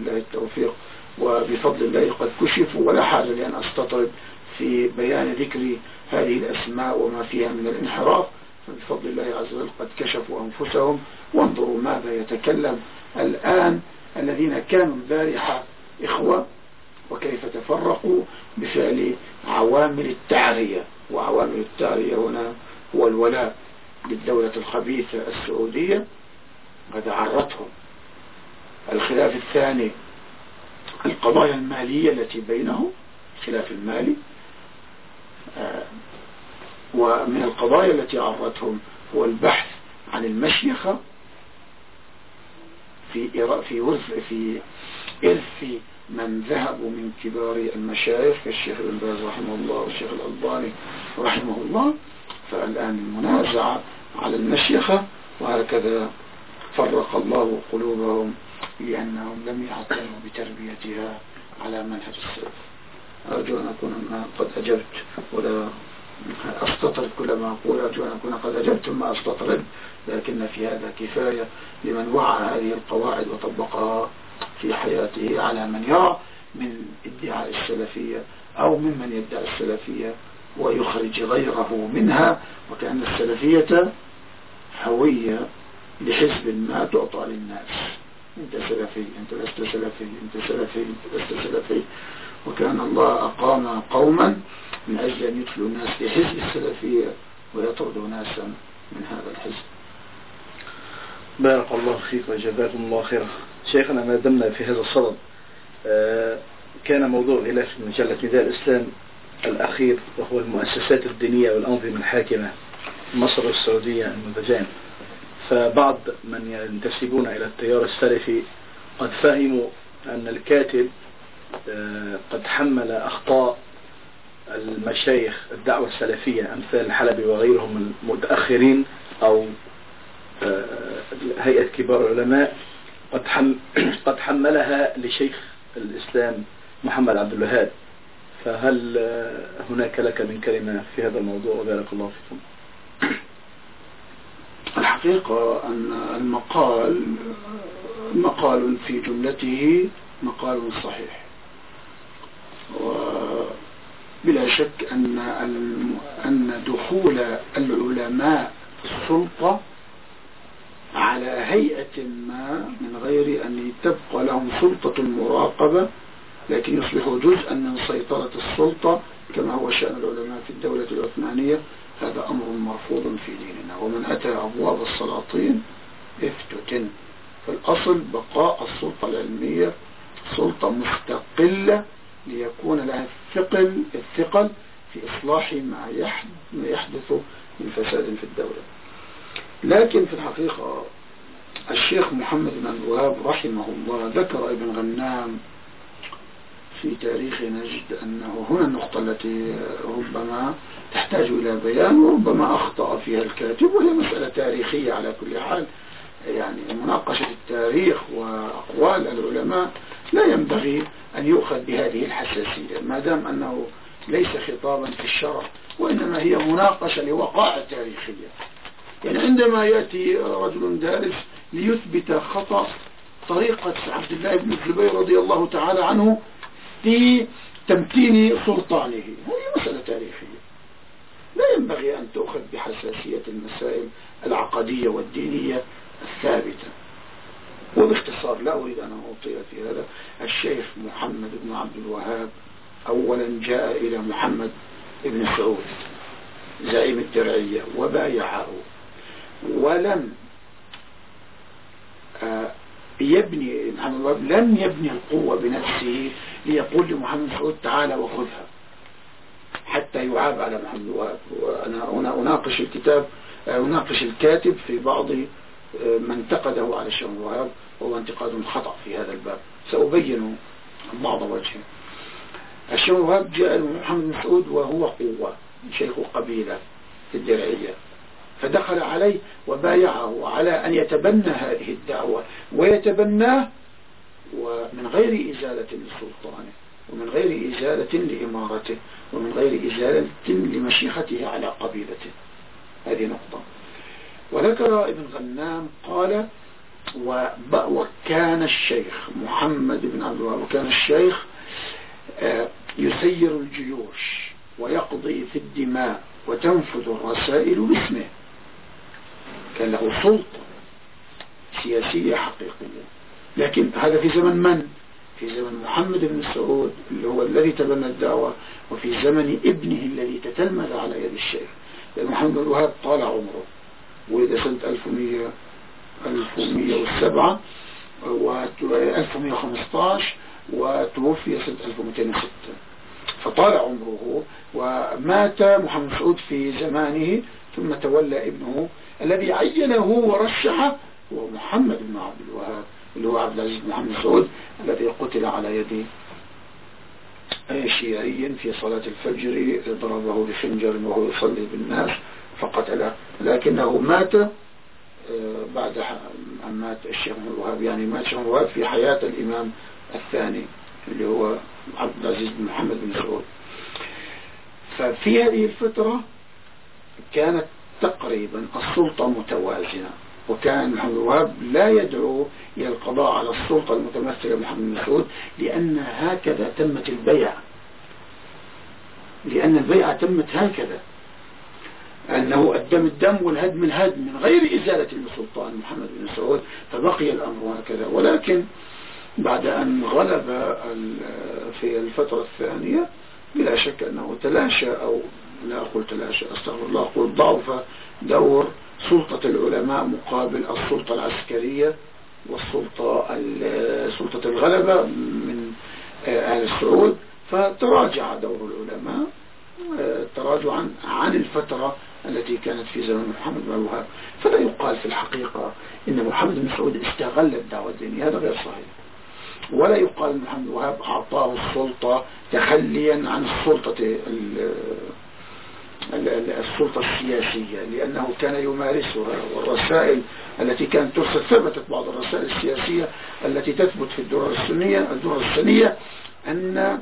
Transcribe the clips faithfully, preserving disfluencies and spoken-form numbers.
وبالله التوفيق وبفضل الله قد كشفوا، ولا حاجة لأن أستطرد في بيان ذكر هذه الأسماء وما فيها من الانحراف. فبفضل الله عز وجل قد كشفوا أنفسهم، وانظروا ماذا يتكلم الآن الذين كانوا البارحة إخوة وكيف تفرقوا بفعل عوامل التعرية. وعوامل التعرية هنا هو الولاء للدولة الخبيثة السعودية، قد عرتهم. الخلاف الثاني القضايا المالية التي بينهم، خلاف المالي. آه ومن القضايا التي عرتهم هو البحث عن المشيخة في في ورث في إرث من ذهبوا من كبار المشايخ كالشيخ ابن باز رحمه الله والشيخ الألباني رحمه الله. فالآن المنازعة على المشيخة، وهكذا فرق الله قلوبهم لأنهم لم يعتنوا بتربيتها على منهج السلف. أرجو أن أكون قد أجبت، ولا أستطرد كل ما أقول. أرجو أن أكون قد أجبت ثم أستطرد، لكن في هذا كفاية لمن وعى هذه القواعد وطبقها في حياته على من يرى من ادعاء السلفية أو ممن يدعي السلفية ويخرج غيره منها، وكأن السلفية هوية لحزب ما تعطى للناس. انت سلفي، انت لست سلفي، انت سلفي، انت لست سلفي. وكان الله أقام قوما من أجل أن يدخلوا الناس في حزب السلفية ويطردوا ناسا من هذا الحزب. بارك الله فيك وجزاكم الله خيرا. شيخنا، ما دمنا في هذا الصدد، كان موضوع الإله في مجلة نداء الإسلام الأخير وهو المؤسسات الدينية والأنظمة الحاكمة في مصر والسعودية المنتجان. فبعض من ينتسبون إلى التيار السلفي قد فهموا أن الكاتب قد حمل أخطاء المشايخ الدعوة السلفية أمثال الحلبي وغيرهم المتأخرين أو هيئة كبار العلماء قد قد حملها لشيخ الإسلام محمد عبد الوهاب. فهل هناك لك من كلمة في هذا الموضوع؟ وبارك الله فيكم. الحقيقة أن المقال مقال في جملته مقال صحيح، وبلا شك أن أن دخول العلماء في السلطة على هيئة ما من غير أن تبقى لهم سلطة المراقبة، لكن يصبحوا جزءا من سيطرة السلطة كما هو شأن العلماء في الدولة العثمانية، هذا أمر مرفوض في ديننا. ومن أتى أبواب السلاطين افتتن. فالأصل بقاء السلطة العلمية سلطة مستقلة ليكون لها الثقل الثقل في إصلاح ما يحدث من فساد في الدولة. لكن في الحقيقة الشيخ محمد بن عبد الوهاب رحمه الله ذكر ابن غنام في تاريخ نجد أنه هنا النقطة التي ربما تحتاج إلى بيان وربما أخطأ فيها الكاتب، وهي مسألة تاريخية على كل حال. يعني مناقشة التاريخ وأقوال العلماء لا ينبغي أن يؤخذ بهذه الحساسية ما دام أنه ليس خطابا في الشرع، وإنما هي مناقشة لوقائع تاريخية. يعني عندما يأتي رجل دارس ليثبت خطأ طريقة عبد الله بن الزبير رضي الله تعالى عنه في تمكين سلطانه، هذه مسألة تاريخية لا ينبغي أن تأخذ بحساسية المسائل العقدية والدينية الثابتة. وباختصار لا أريد أن أطيل في هذا، الشيخ محمد بن عبد الوهاب أولا جاء إلى محمد بن سعود زعيم الدرعية وبايعه، ولم يبني محمد الوهاب لم يبني القوة بنفسه ليقول لمحمد سعود تعالى وخذها حتى يعاب على محمد الوهاب. وأنا هنا أناقش الكتاب أناقش الكاتب في بعض ما انتقده على الشيخ الوهاب، وهو انتقاد خطأ في هذا الباب، سأبين بعض وجهه. الشيخ الوهاب جاء لمحمد بن سعود وهو قوة شيخ قبيلة في الدرعية، فدخل عليه وبايعه على أن يتبنى هذه الدعوة ويتبناه ومن غير إزالة لسلطانه ومن غير إزالة لإمارته ومن غير إزالة لمشيخته على قبيلته. هذه نقطة. وذكر ابن غنام قال وكان الشيخ محمد بن عبد الوهاب وكان الشيخ يسير الجيوش ويقضي في الدماء وتنفذ الرسائل باسمه. كان له سلطة سياسية حقيقية. لكن هذا في زمن من؟ في زمن محمد بن سعود اللي هو الذي تبنى الدعوة، وفي زمن ابنه الذي تتلمذ على يد الشيخ. لأن محمد بن الوهاب طال عمره، ولد سنة ألف ومئة وسبعة و ألف ومئة وخمسة عشر وتوفي سنة ألف ومئتين وستة، فطال عمره ومات محمد بن سعود في زمانه. ثم تولى ابنه الذي عينه ورشحه هو محمد بن عبد الوهاب اللي هو عبد العزيز بن محمد سعود، الذي قتل على يد شيعي في صلاة الفجر، ضربه بخنجر وهو يصلي بالناس فقتله. لكنه مات بعد أن مات الشيخ بن الوهاب، يعني مات الشيخ بن الوهاب في حياة الإمام الثاني اللي هو عبد العزيز بن محمد بن سعود. ففي هذه الفترة كانت تقريبا السلطة متوازنة، وكان محمد بن الوهاب لا يدعو إلى القضاء على السلطة المتمثلة بمحمد بن سعود، لأن هكذا تمت البيعة، لأن البيعة تمت هكذا، أنه الدم الدم والهدم الهدم من غير إزالة لسلطان محمد بن سعود، فبقي الأمر هكذا. ولكن بعد أن غلب في الفترة الثانية بلا شك أنه تلاشى، أو لا أقول تلاشى أستغفر الله، أقول ضعف دور سلطة العلماء مقابل السلطة العسكرية والسلطة سلطة الغلبة من أهل السعود، فتراجع دور العلماء تراجعا عن الفترة التي كانت في زمن محمد بن الوهاب. فلا يقال في الحقيقة إن محمد بن سعود استغل الدعوة الدينية، هذا غير صحيح. ولا يقال أن محمد بن الوهاب أعطاه السلطة تخليا عن السلطة السلطة السياسية، لأنه كان يمارسها. والرسائل التي كانت ترسل، ثبتت بعض الرسائل السياسية التي تثبت في الدرر السنية الدرر السنية أن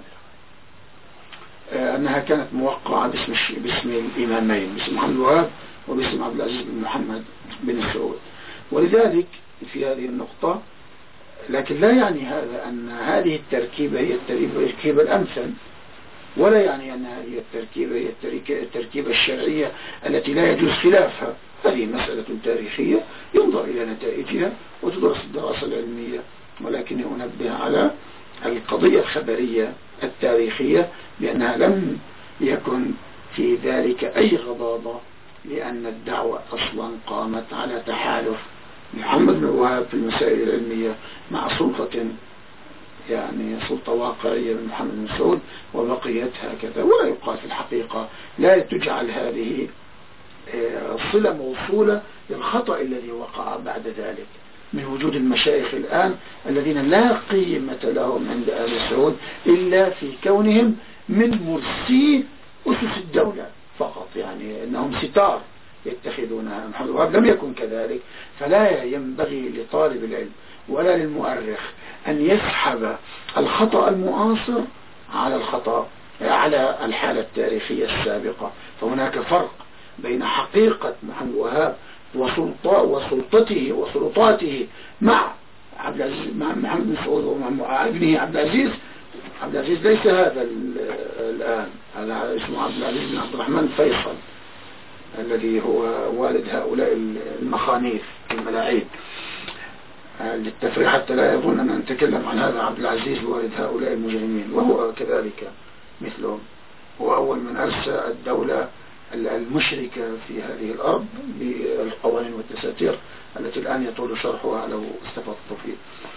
أنها كانت موقعة باسم باسم الإمامين، باسم محمد بن الوهاب وباسم عبد العزيز بن محمد بن سعود. ولذلك في هذه النقطة، لكن لا يعني هذا أن هذه التركيبة هي التركيبة الأمثل، ولا يعني أن هذه التركيبة هي التركيبة الشرعية التي لا يجوز خلافها. هذه مسألة تاريخية ينظر إلى نتائجها وتدرس الدراسة العلمية، ولكن أنبه على القضية الخبرية التاريخية بأنها لم يكن في ذلك أي غضاضة، لأن الدعوة أصلا قامت على تحالف محمد بن الوهاب في المسائل العلمية مع سلطة، يعني سلطة واقعية من محمد بن سعود، وبقيت هكذا. ولا يقال في الحقيقة، لا تجعل هذه صلة موصولة للخطأ الذي وقع بعد ذلك من وجود المشايخ الآن الذين لا قيمة لهم عند آل سعود إلا في كونهم من مرسي أسس الدولة فقط، يعني أنهم ستار يتخذونها. محمد بن الوهاب لم يكن كذلك. فلا ينبغي لطالب العلم ولا للمؤرخ أن يسحب الخطأ المعاصر على الخطأ على الحالة التاريخية السابقة. فهناك فرق بين حقيقة محمد بن الوهاب وسلطته وسلطاته مع عبد العزيز، مع محمد بن سعود ومع ابنه عبد العزيز. عبد العزيز ليس هذا الآن، هذا اسمه عبد العزيز بن عبد الرحمن فيصل، الذي هو والد هؤلاء المخانيث الملاعين للتفريق، حتى لا يظن أن نتكلم عن هذا عبد العزيز والد هؤلاء المجرمين، وهو كذلك مثلهم. هو أول من أرسى الدولة المشركة في هذه الأرض بالقوانين والدساتير التي الآن يطول شرحها لو استفدت فيه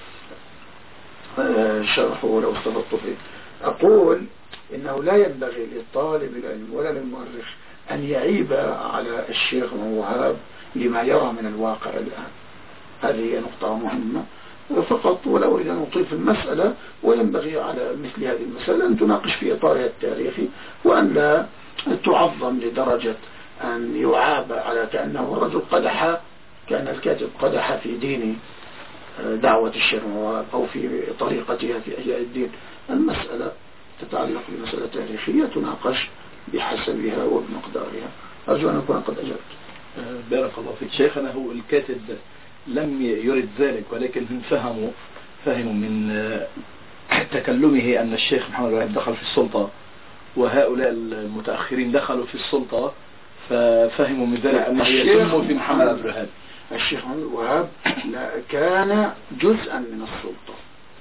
شرحه لو استفدت فيه. أقول إنه لا ينبغي للطالب العلم ولا للمؤرخ أن يعيب على الشيخ بن الوهاب لما يرى من الواقع الآن. هذه نقطة مهمة فقط، ولا أريد أن أطيل في المسألة. وينبغي على مثل هذه المسألة أن تناقش في إطارها التاريخي، وأن لا تعظم لدرجة أن يعاب على كأنه الرجل قدح، كان الكاتب قدح في دين دعوة الشيخ بن الوهاب أو في طريقتها في إحياء الدين. المسألة تتعلق بمسألة تاريخية تناقش بحسبها وبمقدارها. أرجو أن أكون قد أجبت. بارك الله فيك شيخنا. هو الكاتب لم يرد ذلك، ولكن فهموا فهموا من تكلمه أن الشيخ محمد الوهاب دخل في السلطة وهؤلاء المتأخرين دخلوا في السلطة، ففهموا من ذلك أنه يتم في محمد عبد الوهاب. الشيخ محمد الوهاب كان جزءا من السلطة،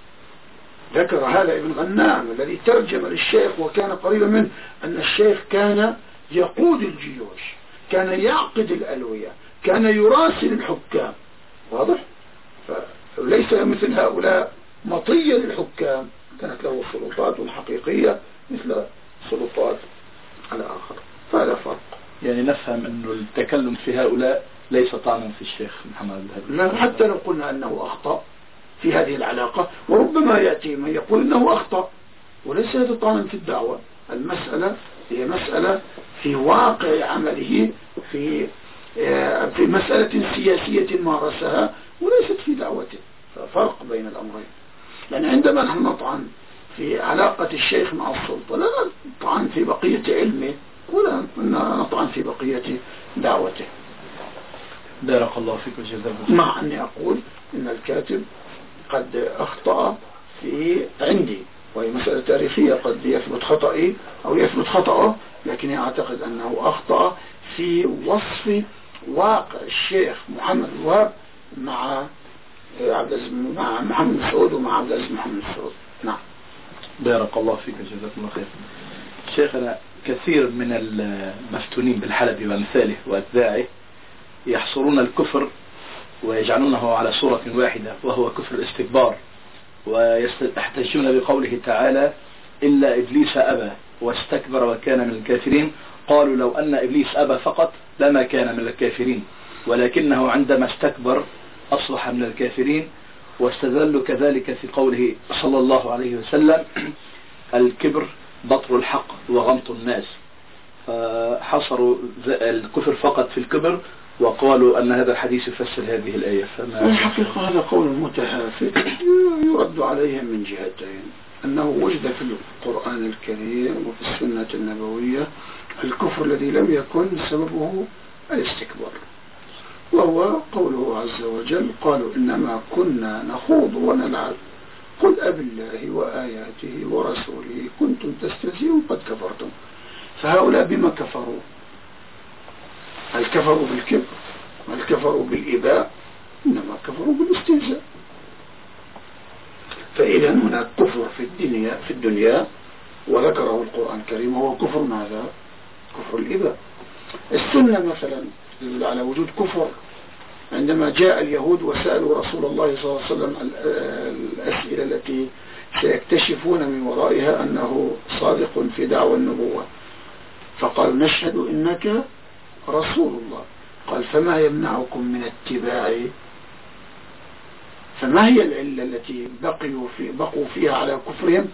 ذكر هذا ابن غنام الذي ترجم للشيخ وكان قريبا منه أن الشيخ كان يقود الجيوش، كان يعقد الألوية، كان يراسل الحكام. واضح؟ فليس مثل هؤلاء مطية للحكام، كانت له سلطات حقيقية مثل سلطات الآخر، فهذا فرق. يعني نفهم أنه التكلم في هؤلاء ليس طعنا في الشيخ محمد الوهاب، لا، حتى لو قلنا أنه أخطأ في هذه العلاقة، وربما يأتي من يقول أنه أخطأ، وليس هذا طعنا في الدعوة. المسألة هي مسألة في واقع عمله، في في مسألة سياسية مارسها، وليست في دعوته. ففرق بين الأمرين. يعني عندما نحن نطعن في علاقة الشيخ مع السلطة، لا نطعن في بقية علمه ولا نطعن في بقية دعوته. بارك الله فيك وجزاك الله. مع أني أقول إن الكاتب قد أخطأ في عندي، وهي مسألة تاريخية، قد يثبت خطئي أو يثبت خطأه، لكني أعتقد أنه أخطأ في وصف واقع الشيخ محمد الوهاب مع عبد العزيز مع محمد مسعود ومع عبد العزيز محمد مسعود. نعم. بارك الله فيك جزاكم الله خير. شيخنا، كثير من المفتونين بالحلبي وامثاله واتباعه يحصرون الكفر ويجعلونه على صورة واحدة، وهو كفر الاستكبار، ويحتجون بقوله تعالى: إلا إبليس أبى واستكبر وكان من الكافرين. قالوا لو أن إبليس أبى فقط لما كان من الكافرين، ولكنه عندما استكبر أصبح من الكافرين. واستدلوا كذلك في قوله صلى الله عليه وسلم: الكبر بطر الحق وغمط الناس. فحصروا الكفر فقط في الكبر، وقالوا أن هذا الحديث يفسر هذه الآية. الحقيقة هذا قول متهافت يرد عليهم من جهتين: أنه وجد في القرآن الكريم وفي السنة النبوية الكفر الذي لم يكن سببه الاستكبار، وهو قوله عز وجل: قالوا إنما كنا نخوض ونلعب قل أب الله وآياته ورسوله كنتم تستهزئون قد كفرتم. فهؤلاء بما كفروا؟ هل كفروا بالكبر؟ هل كفروا بالإباء؟ إنما كفروا بالاستهزاء. فإذا هناك كفر في الدنيا في الدنيا وذكره القرآن الكريم، وهو كفر ماذا؟ كفر الإباء. السنة مثلا تدل على وجود كفر. عندما جاء اليهود وسألوا رسول الله صلى الله عليه وسلم الأسئلة التي سيكتشفون من ورائها أنه صادق في دعوى النبوة، فقالوا: نشهد إنك رسول الله. قال: فما يمنعكم من اتباعي؟ فما هي العلة التي بقوا, في بقوا فيها على كفرهم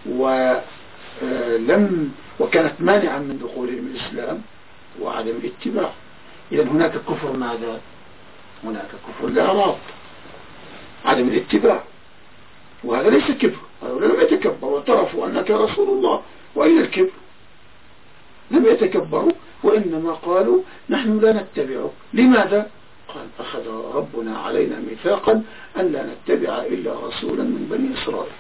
ولم وكانت مانعا من دخولهم الإسلام؟ وعدم الاتباع. إذن هناك كفر ماذا؟ هناك كفر الإعراض، عدم الاتباع، وهذا ليس كبر. هؤلاء لم يتكبروا واعترفوا أنك رسول الله، وأين الكبر؟ لم يتكبروا، وإنما قالوا: نحن لا نتبعك. لماذا؟ قال: أخذ ربنا علينا ميثاقا أن لا نتبع إلا رسولا من بني إسرائيل.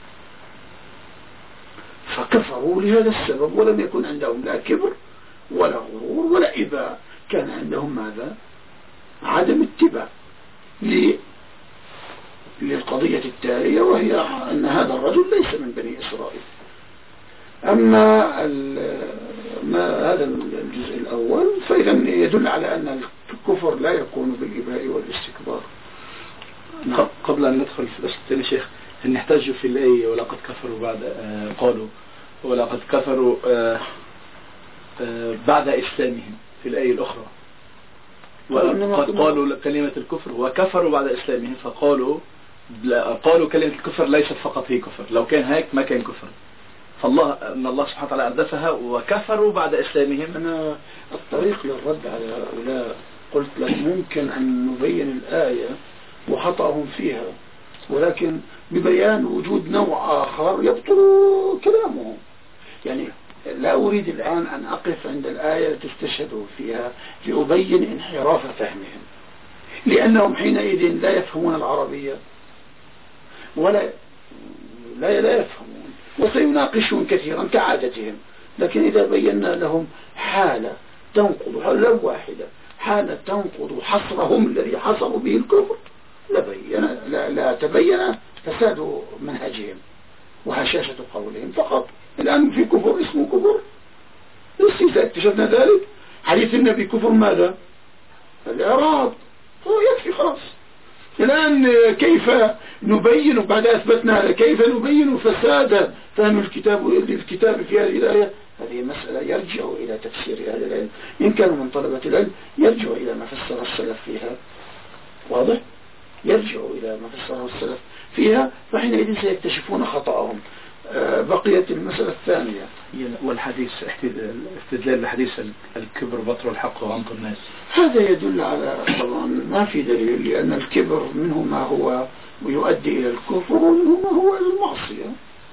فكفروا لهذا السبب، ولم يكن عندهم لا كبر ولا غرور ولا إباء، كان عندهم ماذا؟ عدم اتباع للقضية التالية، وهي أن هذا الرجل ليس من بني إسرائيل. أما ما هذا الجزء الأول فإذا يدل على أن الكفر لا يكون بالإباء والاستكبار. نعم. قبل أن ندخل في الأصل الثاني شيخ، أن نحتاج في الآية ولقد كفروا بعد آه قالوا ولقد كفروا آه آه بعد إسلامهم في الآية الأخرى، وقد قالوا كلمة الكفر وكفروا بعد إسلامهم، فقالوا قالوا كلمة الكفر ليست فقط هي كفر، لو كان هيك ما كان كفر. فالله أن الله سبحانه وتعالى أردفها وكفروا بعد إسلامهم. أنا الطريق للرد على هؤلاء قلت لك ممكن أن نبين الآية وخطأهم فيها، ولكن ببيان وجود نوع آخر يبطل كلامهم. يعني لا أريد الآن أن أقف عند الآية تستشهدوا فيها لأبين انحراف فهمهم، لأنهم حينئذ لا يفهمون العربية ولا لا لا يفهمون، وسيناقشون كثيرا كعادتهم. لكن إذا بينا لهم حالة تنقض حالة واحدة، حالة تنقض حصرهم الذي حصروا به الكفر، لبين لا, لا تبين فساد منهجهم وهشاشة قولهم فقط. الآن في كفر اسمه كفر الاستهزاء، اكتشفنا ذلك. حديث النبي كفر ماذا؟ الإعراض، هو يكفي خلاص. الآن كيف نبين بعد أثبتنا كيف نبين فساد فهم الكتاب الكتاب في هذه الآية؟ هذه مسألة يرجع إلى تفسير أهل العلم، إن كانوا من طلبة العلم يرجع إلى ما فسر السلف فيها، واضح؟ يرجع إلى ما فسره السلف فيها، فحينئذ سيكتشفون خطأهم. بقيت المسألة الثانية والحديث استدلال الحديث الكبر بطر الحق وعنط الناس، هذا يدل على طبعا ما في دليل، لأن الكبر منه ما هو ويؤدي إلى الكفر ومنه ما هو إلى المعصية.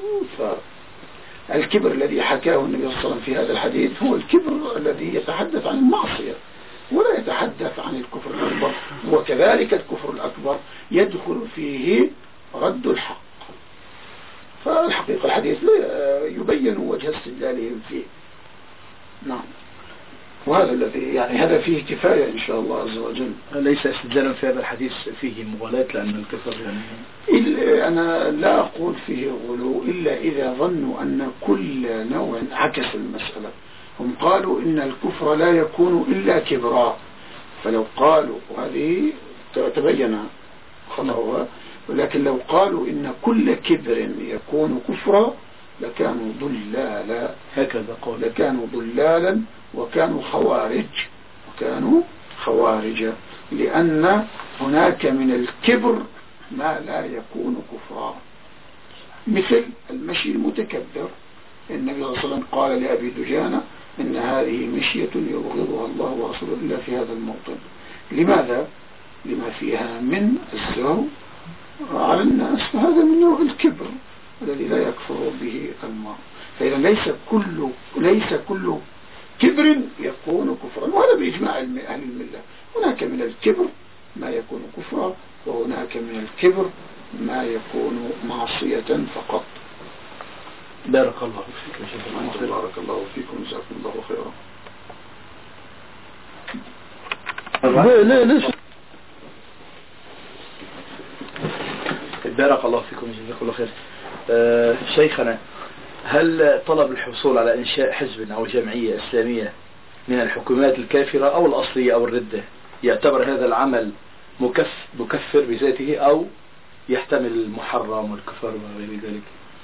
فالكبر الذي حكاه النبي صلى الله عليه وسلم في هذا الحديث هو الكبر الذي يتحدث عن المعصية ولا يتحدث عن الكفر الأكبر، وكذلك الكفر الأكبر يدخل فيه رد الحق. فالحقيقة الحديث لا يبين وجه استدلالهم فيه. نعم، وهذا الذي يعني هذا فيه كفاية إن شاء الله عز وجل. ليس استدلالا في هذا الحديث فيه مغالاة، لأن الكفر يعني أنا لا أقول فيه غلو إلا إذا ظنوا أن كل نوع عكس المسألة. هم قالوا إن الكفر لا يكون إلا كبرا، فلو قالوا وهذه تبين خطأها، ولكن لو قالوا إن كل كبر يكون كفرا لكانوا ضلالا، هكذا قول، لكانوا ضلالا وكانوا خوارج، وكانوا خوارج، لأن هناك من الكبر ما لا يكون كفرا، مثل المشي المتكبر. النبي صلى الله عليه وسلم قال لأبي دجانة إن هذه مشية يبغضها الله ورسوله إلا في هذا الموطن. لماذا؟ لما فيها من الزهو على الناس، فهذا من نوع الكبر الذي لا يكفر به المرء. فإذا ليس كل ليس كل كبر يكون كفرا، وهذا بإجماع أهل الملة. هناك من الكبر ما يكون كفرا، وهناك من الكبر ما يكون معصية فقط. بارك الله فيك. بارك الله فيكم، جزاكم الله خيرا. لا لا بارك الله فيكم، جزاكم الله خير. أه شيخنا، هل طلب الحصول على إنشاء حزب أو جمعية إسلامية من الحكومات الكافرة أو الأصلية أو الردة يعتبر هذا العمل مكف مكفر بذاته أو يحتمل المحرم والكفر وغير ذلك؟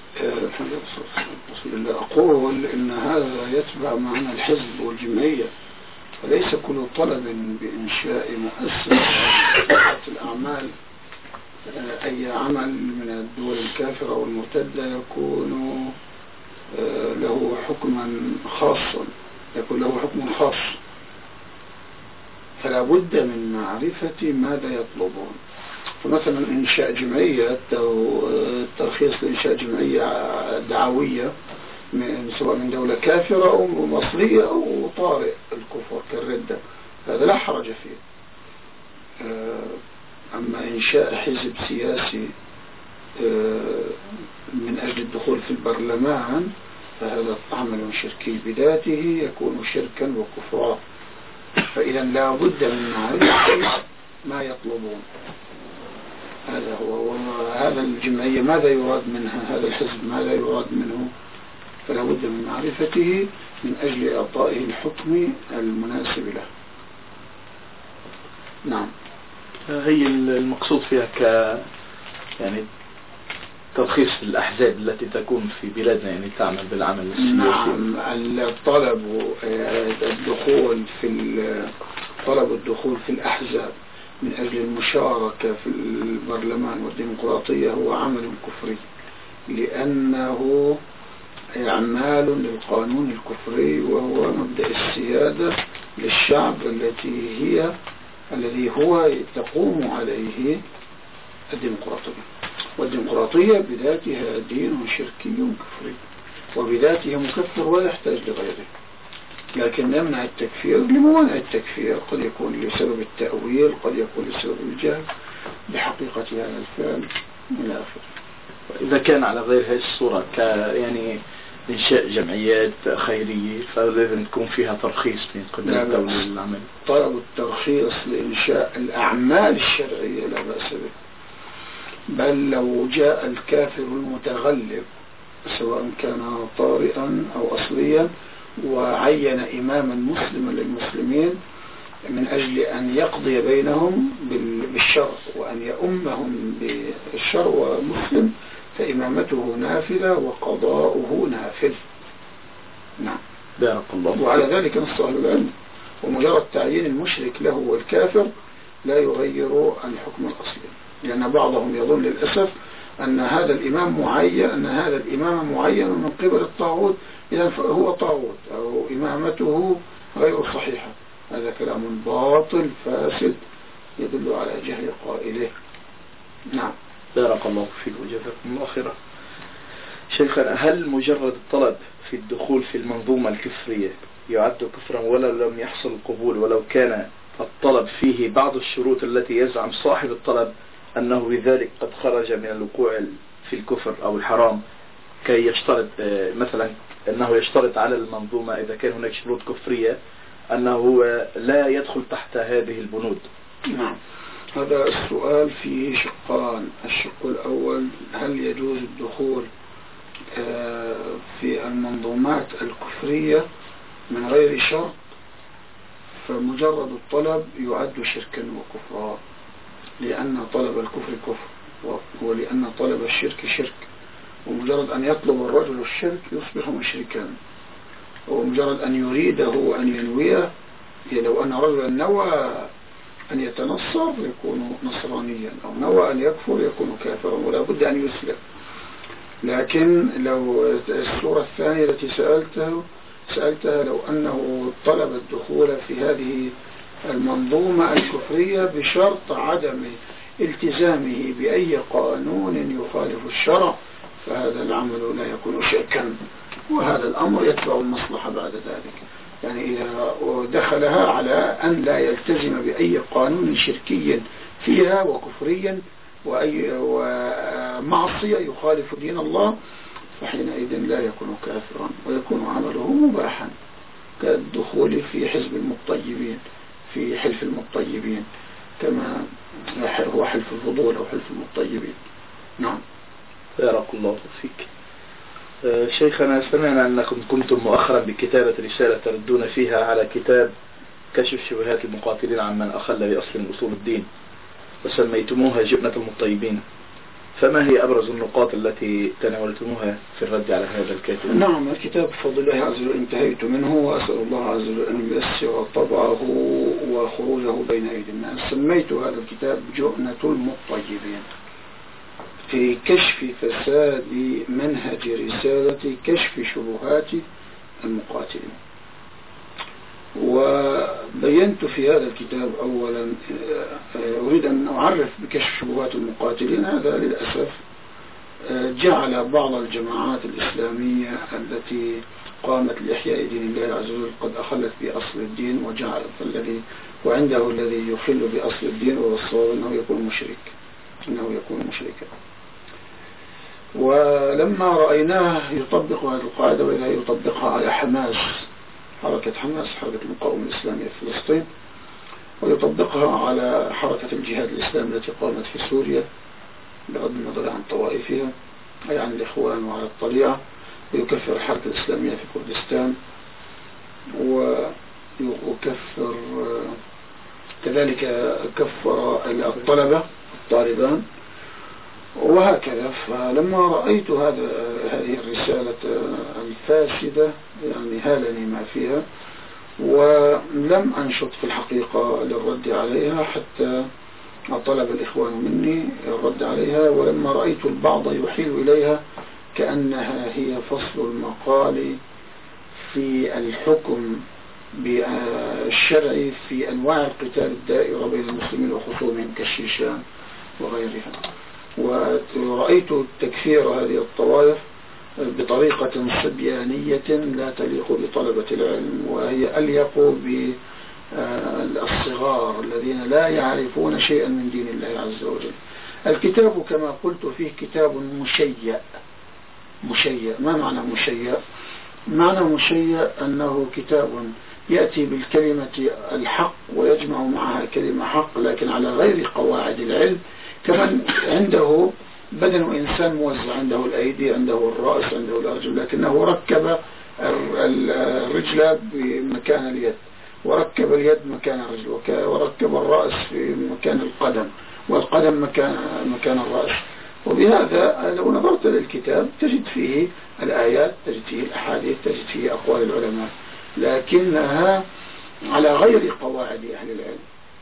أقول إن هذا يتبع معنى الحزب والجمعية، فليس كل طلب بإنشاء مؤسسة الأعمال أي عمل من الدول الكافرة والمرتدة يكون له حكما خاصا، يكون له حكم خاص، فلا بد من معرفة ماذا يطلبون. فمثلا إنشاء جمعية أو الترخيص لإنشاء جمعية دعوية من سواء من دولة كافرة أو مصرية أو طارئ الكفر كالردة، هذا لا حرج فيه. أما إنشاء حزب سياسي من أجل الدخول في البرلمان فهذا عمل شركي بذاته يكون شركا وكفرا. فإذا لا بد من معرفة ما يطلبون. هذا هو. وهذا الجمعية ماذا يراد منها، هذا الحزب ماذا يراد منه، فلا بد من معرفته من أجل إعطائه الحكم المناسب له. نعم، هي المقصود فيها ك يعني ترخيص الأحزاب التي تكون في بلادنا، يعني تعمل بالعمل السياسي. نعم، الطلب الدخول في طلب الدخول في الأحزاب من أجل المشاركة في البرلمان والديمقراطية هو عمل كفري، لأنه إعمال للقانون الكفري، وهو مبدأ السيادة للشعب التي هي الذي هو تقوم عليه الديمقراطية. والديمقراطية بذاتها دين شركي كفري، وبذاته مكفر ولا يحتاج لغيره. لكن يمنع التكفير لموانع التكفير، قد يكون لسبب التأويل، قد يكون لسبب الجهل بحقيقة هذا الفعل إلى آخره. إذا كان على غير هذه الصورة ك يعني إنشاء جمعيات خيرية فلازم تكون فيها ترخيص من قبل الدولة للعمل. طلب الترخيص لإنشاء الأعمال الشرعية لا بأس به، بل لو جاء الكافر المتغلب سواء كان طارئا أو أصليا وعين إماما مسلما للمسلمين من أجل أن يقضي بينهم بالشرع وأن يؤمهم بالشرع ومسلم، فإمامته نافلة وقضاؤه نافل. نعم. بارك الله. وعلى ذلك نص أهل العلم، ومجرد تعيين المشرك له والكافر لا يغير الحكم الأصلي، لأن بعضهم يظن للأسف أن هذا الإمام معين أن هذا الإمام معين من قبل الطاغوت إذا هو طاغوت أو إمامته غير صحيحة. هذا كلام باطل فاسد يدل على جهل قائله. نعم. بارك الله فيك وجزاكم الله خيرا. شيخنا، هل مجرد الطلب في الدخول في المنظومة الكفرية يعد كفرا ولو لم يحصل القبول، ولو كان الطلب فيه بعض الشروط التي يزعم صاحب الطلب أنه بذلك قد خرج من الوقوع في الكفر أو الحرام، كي يشترط مثلا أنه يشترط على المنظومة إذا كان هناك شروط كفرية أنه لا يدخل تحت هذه البنود؟ نعم. هذا السؤال فيه شقان. الشق الأول، هل يجوز الدخول في المنظومات الكفرية من غير شرط؟ فمجرد الطلب يعد شركا وكفرا، لأن طلب الكفر كفر ولأن طلب الشرك شرك، ومجرد أن يطلب الرجل الشرك يصبح مشركا، ومجرد أن يريده وأن ينويه، لو أن رجلا نوى أن يتنصر يكون نصرانيا أو نوى أن يكفر يكون كافرا ولا بد أن يسلم. لكن لو الصورة الثانية التي سألته سألتها لو أنه طلب الدخول في هذه المنظومة الكفرية بشرط عدم التزامه بأي قانون يخالف الشرع، فهذا العمل لا يكون شركا، وهذا الأمر يتبع المصلحة بعد ذلك. يعني إذا دخلها على أن لا يلتزم بأي قانون شركي فيها وكفريا وأي ومعصية يخالف دين الله، فحينئذ لا يكون كافرا ويكون عمله مباحا، كالدخول في حزب المطيبين في حلف المطيبين كما هو حلف الفضول أو حلف المطيبين. نعم. بارك الله فيك. شيخنا، سمعنا أنكم كنتم مؤخرا بكتابة رسالة تردون فيها على كتاب كشف شبهات المقاتلين عمن أخل بأصل من أصول الدين، وسميتموها جبنة المطيبين، فما هي أبرز النقاط التي تناولتموها في الرد على هذا الكاتب؟ نعم، الكتاب بفضل الله عز وجل انتهيت منه، وأسأل الله عز وجل أن ييسر طبعه وخروجه بين أيدي الناس. سميت هذا الكتاب جبنة المطيبين في كشف فساد منهج رسالة كشف شبهات المقاتلين. وبينت في هذا الكتاب أولا أريد أن أعرف بكشف شبهات المقاتلين. هذا للأسف جعل بعض الجماعات الإسلامية التي قامت لإحياء دين الله عز وجل قد أخلت بأصل الدين، وجعل الذي وعنده الذي يخل بأصل الدين والصواب أنه يكون مشرك أنه يكون مشركا. ولما رأيناه يطبق هذه القاعدة وإذا يطبقها على حماس، حركة حماس حركة المقاومة الإسلامية في فلسطين، ويطبقها على حركة الجهاد الإسلامي التي قامت في سوريا بغض النظر عن طوائفها أي عن الإخوان وعلى الطليعة، ويكفر الحركة الإسلامية في كردستان، ويكفر كذلك كفر الطلبة الطالبان وهكذا. فلما رأيت هذا هذه الرسالة الفاسدة يعني هالني ما فيها، ولم أنشط في الحقيقة للرد عليها حتى طلب الإخوان مني الرد عليها. ولما رأيت البعض يحيل إليها كأنها هي فصل المقال في الحكم بالشرع في أنواع القتال الدائرة بين المسلمين وخصومهم كالشيشان وغيرها، ورأيت تكفير هذه الطوائف بطريقة صبيانية لا تليق بطلبة العلم، وهي أليق بالصغار الذين لا يعرفون شيئا من دين الله عز وجل. الكتاب كما قلت فيه كتاب مشيع. مشيع، ما معنى مشيع؟ معنى مشيع أنه كتاب يأتي بالكلمة الحق ويجمع معها كلمة حق، لكن على غير قواعد العلم، كمن عنده بدن إنسان موزع، عنده الأيدي، عنده الرأس، عنده الأرجل، لكنه ركب الرجل بمكان اليد، وركب اليد مكان الرجل، وركب الرأس في مكان القدم، والقدم مكان, مكان الرأس. وبهذا لو نظرت للكتاب تجد فيه الآيات، تجد فيه الأحاديث، تجد فيه أقوال العلماء، لكنها على غير قواعد أهل العلم.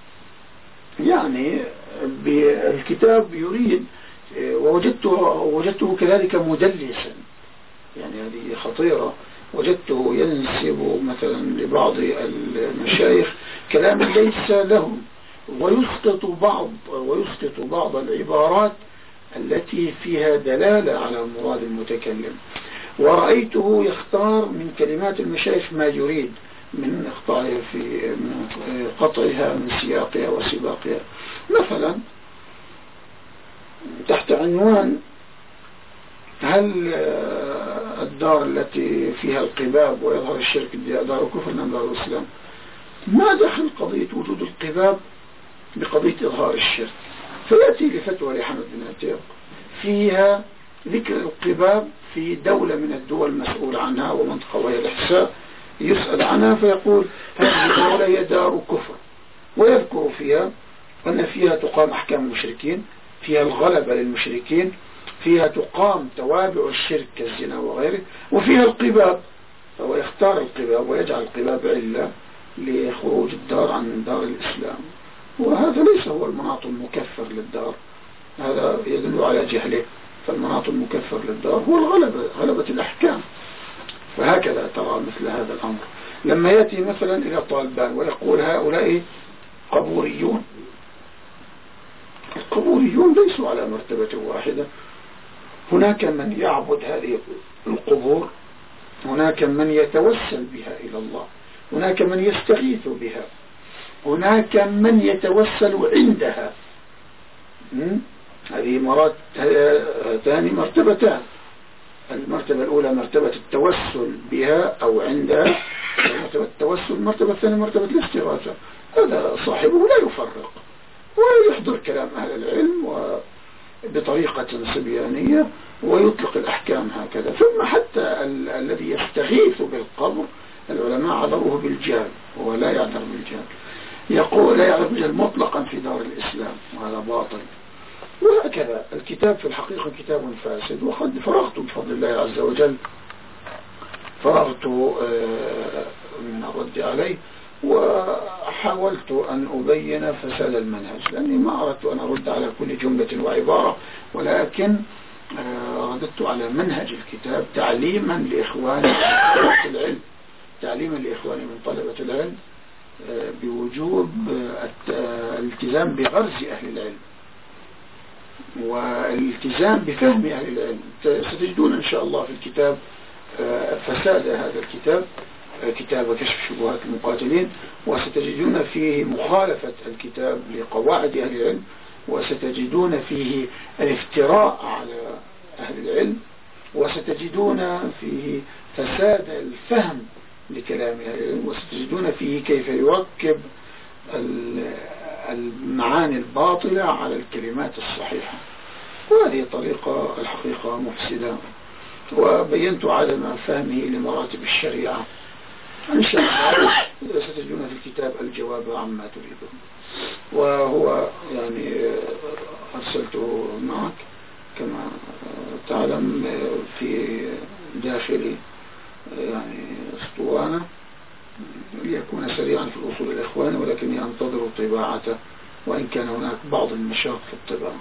يعني بالكتاب يريد، ووجدته وجدته كذلك مدلسا، يعني هذه خطيرة، وجدته ينسب مثلا لبعض المشايخ كلاما ليس لهم، ويسقط بعض ويسقط بعض العبارات التي فيها دلالة على مراد المتكلم. ورأيته يختار من كلمات المشايخ ما يريد من اخطائها في قطعها من سياقها وسباقها. مثلا تحت عنوان هل الدار التي فيها القباب ويظهر الشرك دار كفر أم دار الإسلام؟ ما دخل قضية وجود القباب بقضية إظهار الشرك؟ فيأتي لفتوى لحمد بن عتيق فيها ذكر القباب في دولة من الدول المسؤول عنها ومنطقة وهي الإحساء، يسأل عنها فيقول هذه الدولة هي دار كفر، ويذكر فيها أن فيها تقام أحكام المشركين، فيها الغلبة للمشركين، فيها تقام توابع الشرك كالزنا وغيره، وفيها القباب. فهو يختار القباب ويجعل القباب علة لخروج الدار عن دار الإسلام، وهذا ليس هو المناط المكفر للدار، هذا يدل على جهله. فالمناط المكفر للدار هو الغلبة، غلبة الأحكام. فهكذا ترى مثل هذا الأمر لما يأتي مثلا إلى طالبان ويقول هؤلاء قبوريون. القبوريون ليسوا على مرتبة واحدة، هناك من يعبد هذه القبور، هناك من يتوسل بها إلى الله، هناك من يستغيث بها، هناك من يتوسل عندها. هذه مرات ثاني مرتبتان. المرتبة الأولى مرتبة التوسل بها أو عندها، مرتبة التوسل. المرتبة الثانية مرتبة الاستغاثة. هذا صاحبه لا يفرق ويحضر كلام أهل العلم بطريقة صبيانية ويطلق الأحكام هكذا. ثم حتى ال الذي يستغيث بالقبر العلماء عذروه بالجهل، وهو لا يعذر بالجهل، يقول لا يعذر بالجهل مطلقا في دار الإسلام، وهذا باطل. وهكذا الكتاب في الحقيقة كتاب فاسد، وقد فرغت بفضل الله عز وجل، فرغت من الرد عليه، وحاولت أن أبين فساد المنهج، لأني ما أردت أن أرد على كل جملة وعبارة، ولكن رددت على منهج الكتاب تعليما لإخواني من طلبة العلم، تعليما لإخواني من طلبة العلم بوجوب الالتزام بغرز أهل العلم والالتزام بفهم أهل العلم. ستجدون إن شاء الله في الكتاب فساد هذا الكتاب، كتاب كشف شبهات المقاتلين، وستجدون فيه مخالفة الكتاب لقواعد أهل العلم، وستجدون فيه الافتراء على أهل العلم، وستجدون فيه فساد الفهم لكلام أهل العلم، وستجدون فيه كيف يركب المعاني الباطلة على الكلمات الصحيحة. وهذه طريقة الحقيقة مفسدة، وبينت عدم فهمه لمراتب الشريعة. إن شاء الله ستجدون في الكتاب الجواب عما تريدون، وهو يعني أرسلته معك كما تعلم في داخل يعني اسطوانة ليكون سريعا في الوصول الإخوان، ولكن ينتظر طباعته، وإن كان هناك بعض المشاق في الطباعة.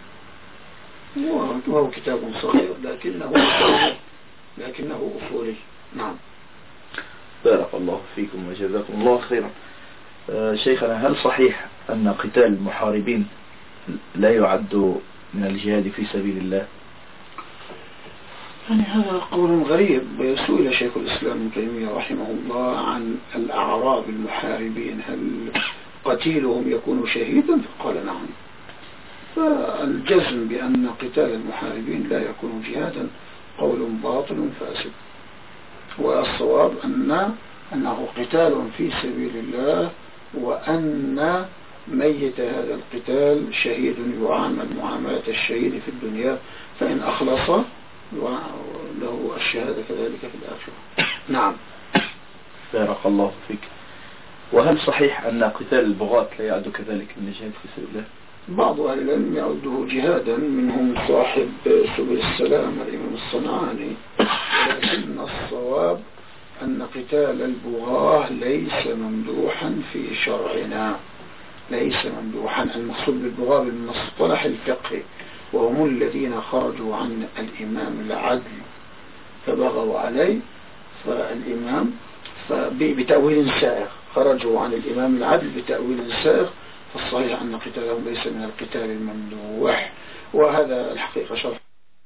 وهو كتاب صغير لكنه لكنه أصولي. نعم. بارك الله فيكم وجزاكم الله خيرا. آه شيخنا، هل صحيح أن قتال المحاربين لا يعد من الجهاد في سبيل الله؟ يعني هذا قول غريب. سئل شيخ الإسلام ابن تيمية رحمه الله عن الأعراب المحاربين هل قتيلهم يكون شهيدا؟ فقال نعم. فالجزم بأن قتال المحاربين لا يكون جهادا قول باطل فاسد، والصواب أن أنه قتال في سبيل الله، وأن ميت هذا القتال شهيد يعامل معاملة الشهيد في الدنيا، فإن أخلص له الشهادة كذلك في الآخرة. نعم. بارك الله فيك. وهل صحيح أن قتال البغاة لا يعد كذلك من الجهاد في سبيل الله؟ بعض أهل العلم يعده جهادا، منهم صاحب سبل السلام الإمام الصنعاني، ولكن الصواب أن قتال البغاة ليس ممدوحا في شرعنا، ليس ممدوحا. المقصود بالبغاة بالمصطلح الفقهي وهم الذين خرجوا عن الإمام العدل فبغوا عليه، فالإمام بتأويل سائغ خرجوا عن الإمام العدل بتأويل سائغ، فالصحيح أن قتالهم ليس من القتال الممدوح. وهذا الحقيقة شرح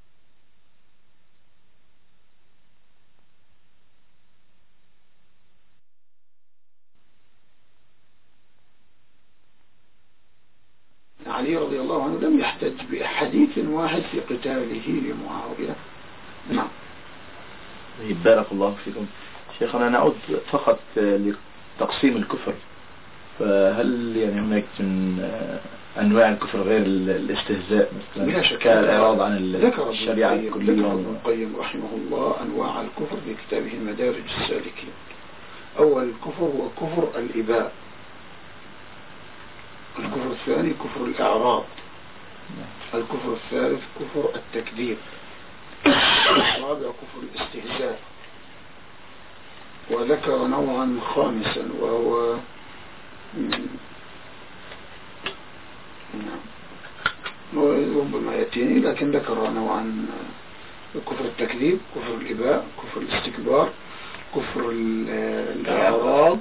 علي رضي الله عنه لم يحتج بحديث واحد في قتاله لمعاوية. نعم. بارك الله فيكم. شيخنا نعود فقط لتقسيم الكفر، فهل يعني هناك من أنواع الكفر غير الاستهزاء مثلا كالإعراض عن الشريعة الكلية؟ ذكر ابن القيم رحمه الله أنواع الكفر في كتابه مدارج السالكين. أول الكفر هو كفر الإباء، الكفر الثاني كفر الإعراض، الكفر الثالث كفر التكذيب، الرابع كفر الاستهزاء، وذكر نوعا خامسا وهو ربما يأتيني، لكن ذكر نوعا: كفر التكذيب، كفر الإباء، كفر الاستكبار، كفر الإعراض،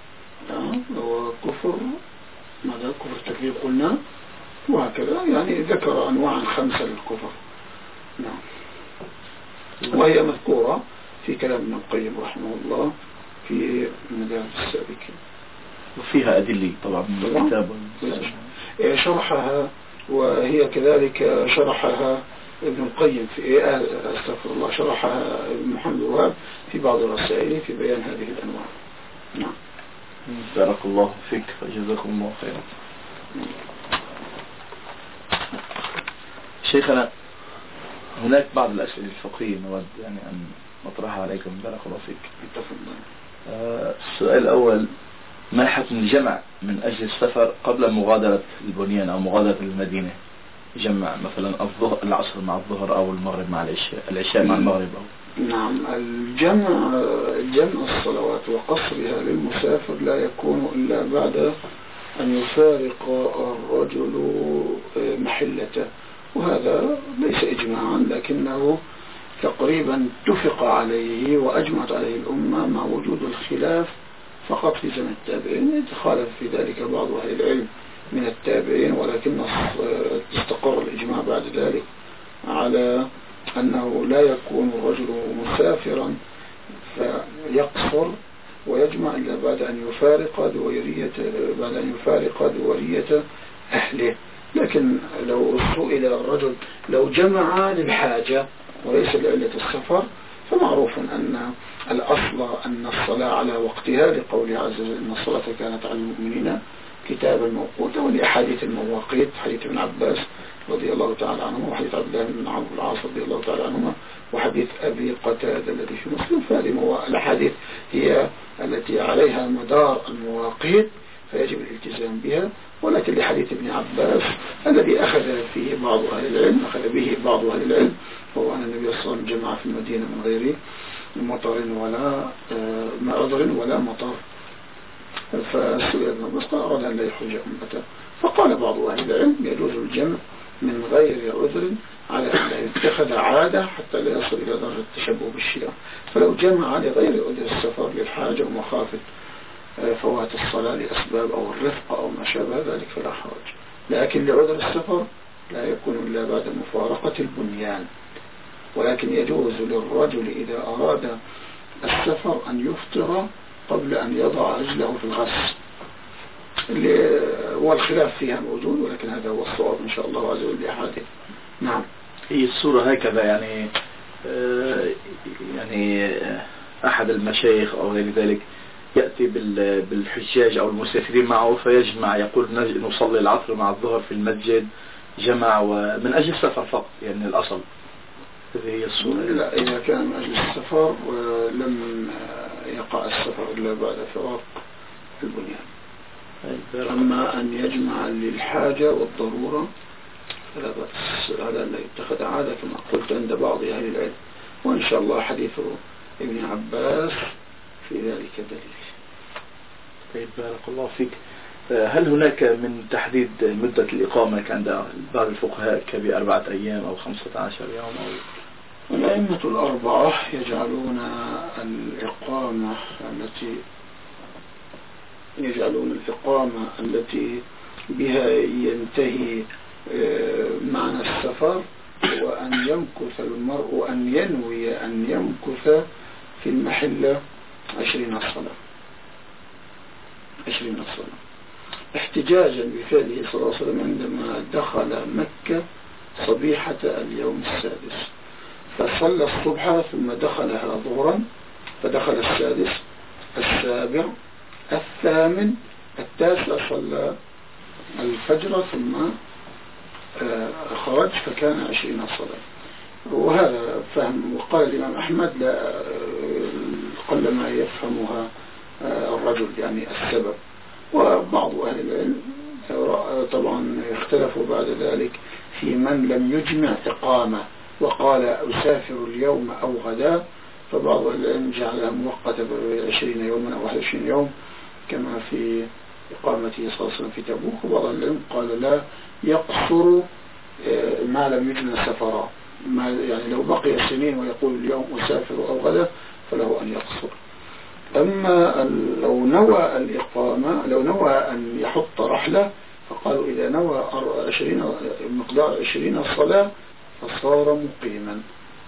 وكفر ماذا كفر التكذيب قلنا، وهكذا. يعني ذكر أنواعا خمسة للكفر. نعم. وهي مذكورة في كلام ابن القيم رحمه الله في مدارج السالكين، وفيها أدلة طبعا من الكتاب شرحها، وهي كذلك شرحها ابن القيم في استغفر الله شرحها محمد الوهاب في بعض رسائله في بيان هذه الأنواع. نعم. بارك الله فيك وجزاكم الله خيرا. شيخنا، هناك بعض الأسئلة الفقهية نود يعني أن نطرحها عليكم. بارك الله فيك. آه السؤال الأول: ما حكم الجمع من أجل السفر قبل مغادرة البنيان أو مغادرة المدينة؟ جمع مثلا الظهر العصر مع الظهر أو المغرب مع العشاء، العشاء مع المغرب أو. نعم. الجمع جمع الصلوات وقصرها للمسافر لا يكون إلا بعد أن يفارق الرجل محلته، وهذا ليس إجماعا لكنه تقريبا اتفق عليه وأجمعت عليه الأمة مع وجود الخلاف فقط في زمن التابعين. يتخالف في ذلك بعض أهل العلم من التابعين، ولكن استقر الإجماع بعد ذلك على أنه لا يكون الرجل مسافرا فيقصر ويجمع إلا بعد أن يفارق دويرية بعد أن يفارق دويرية أهله. لكن لو سئل الرجل لو جمع للحاجة وليس لعلة السفر، فمعروف أن الأصل أن الصلاة على وقتها، لقول عز وجل إن الصلاة كانت على المؤمنين كتابا موقوتا، ولأحاديث المواقيت، حديث ابن عباس رضي الله تعالى عنهما، وحديث عبد الله بن عمرو العاص رضي الله تعالى عنهما، وحديث أبي قتادة الذي في مسلم. فهذه الأحاديث هي التي عليها مدار المواقيت فيجب الالتزام بها. ولكن لحديث ابن عباس الذي أخذ فيه بعض أهل العلم أخذ به بعض أهل العلم هو أن النبي صلى الله عليه وسلم جمع في المدينة من غير مطر ولا عذر ولا مطر. فسئل ابن عباس قال أراد أن لا يخرج أمته، فقال بعض أهل العلم يجوز الجمع من غير عذر على أن لا يتخذ عادة حتى لا يصل إلى درجة التشبه بالشيعة. فلو جمع لغير عذر السفر للحاجة ومخافة فوات الصلاة لأسباب أو الرفق أو ما شابه ذلك فلا حرج. لكن لعذر السفر لا يكون إلا بعد مفارقة البنيان. ولكن يجوز للرجل إذا أراد السفر أن يفطر قبل أن يضع رجله في الغسل، والخلاف فيها موجود، ولكن هذا هو الصواب إن شاء الله عز وجل بأحاديث. نعم. هي الصورة هكذا يعني آه يعني أحد المشايخ أو غير ذلك يأتي بالحجاج أو المسافرين معه فيجمع، يقول نصلي العصر مع الظهر في المسجد جمع ومن أجل السفر فقط، يعني الأصل هذه هي الصورة. لا، إذا كان من أجل السفر ولم يقع السفر إلا بعد فراق البنيان. أما أن يجمع للحاجة والضرورة فلا بأس، هذا لا يتخذ عادة كما قلت عند بعض أهل العلم، وإن شاء الله حديث ابن عباس في ذلك دليل. طيب بارك الله فيك. هل هناك من تحديد مدة الإقامة عند بعض الفقهاء كبأربعة أيام أو خمسة عشر يوم أو؟ الأئمة الأربعة يجعلون الإقامة التي يجعلون الإقامة التي بها ينتهي معنى السفر وأن يمكث المرء أن ينوي أن يمكث في المحلة عشرين صلاة عشرين صلاة احتجاجا بفعله صلى الله عليه وسلم عندما دخل مكة صبيحة اليوم السادس، فصلى الصبح ثم دخلها ظهرا، فدخل السادس السابع الثامن التاسع صلى الفجر ثم خرج فكان عشرين صلاة. وهذا فهم، وقال الإمام أحمد لا قلما يفهمها الرجل يعني السبب. وبعض أهل العلم طبعا اختلفوا بعد ذلك في من لم يجمع إقامة وقال أسافر اليوم أو غدا، فبعض أهل العلم جعلها مؤقتة بعشرين يوما أو واحد وعشرين يوم كما في إقامته صلى الله عليه وسلم في تبوك. وبعض العلم قال لا، يقصر ما لم يجمع سفرا، ما يعني لو بقي سنين ويقول اليوم أسافر أو غدا فله أن يقصر. أما لو نوى الإقامة، لو نوى أن يحط رحلة فقالوا إذا نوى عشرين مقدار عشرين صلاة فصار مقيما،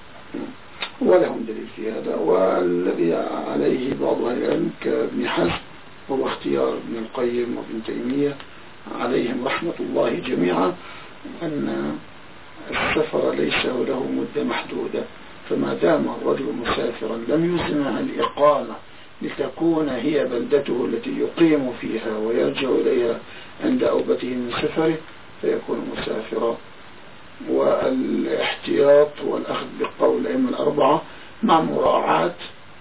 ولهم دليل في هذا. والذي عليه بعض أهل العلم كابن حزم هو اختيار ابن القيم وابن تيمية عليهم رحمة الله جميعا، أن السفر ليس له مدة محدودة، فما دام الرجل مسافرا لم يسمع الإقامة لتكون هي بلدته التي يقيم فيها ويرجع إليها عند أوبته من سفره فيكون مسافرا. والاحتياط والأخذ بالقول الأئمة الأربعة مع مراعاة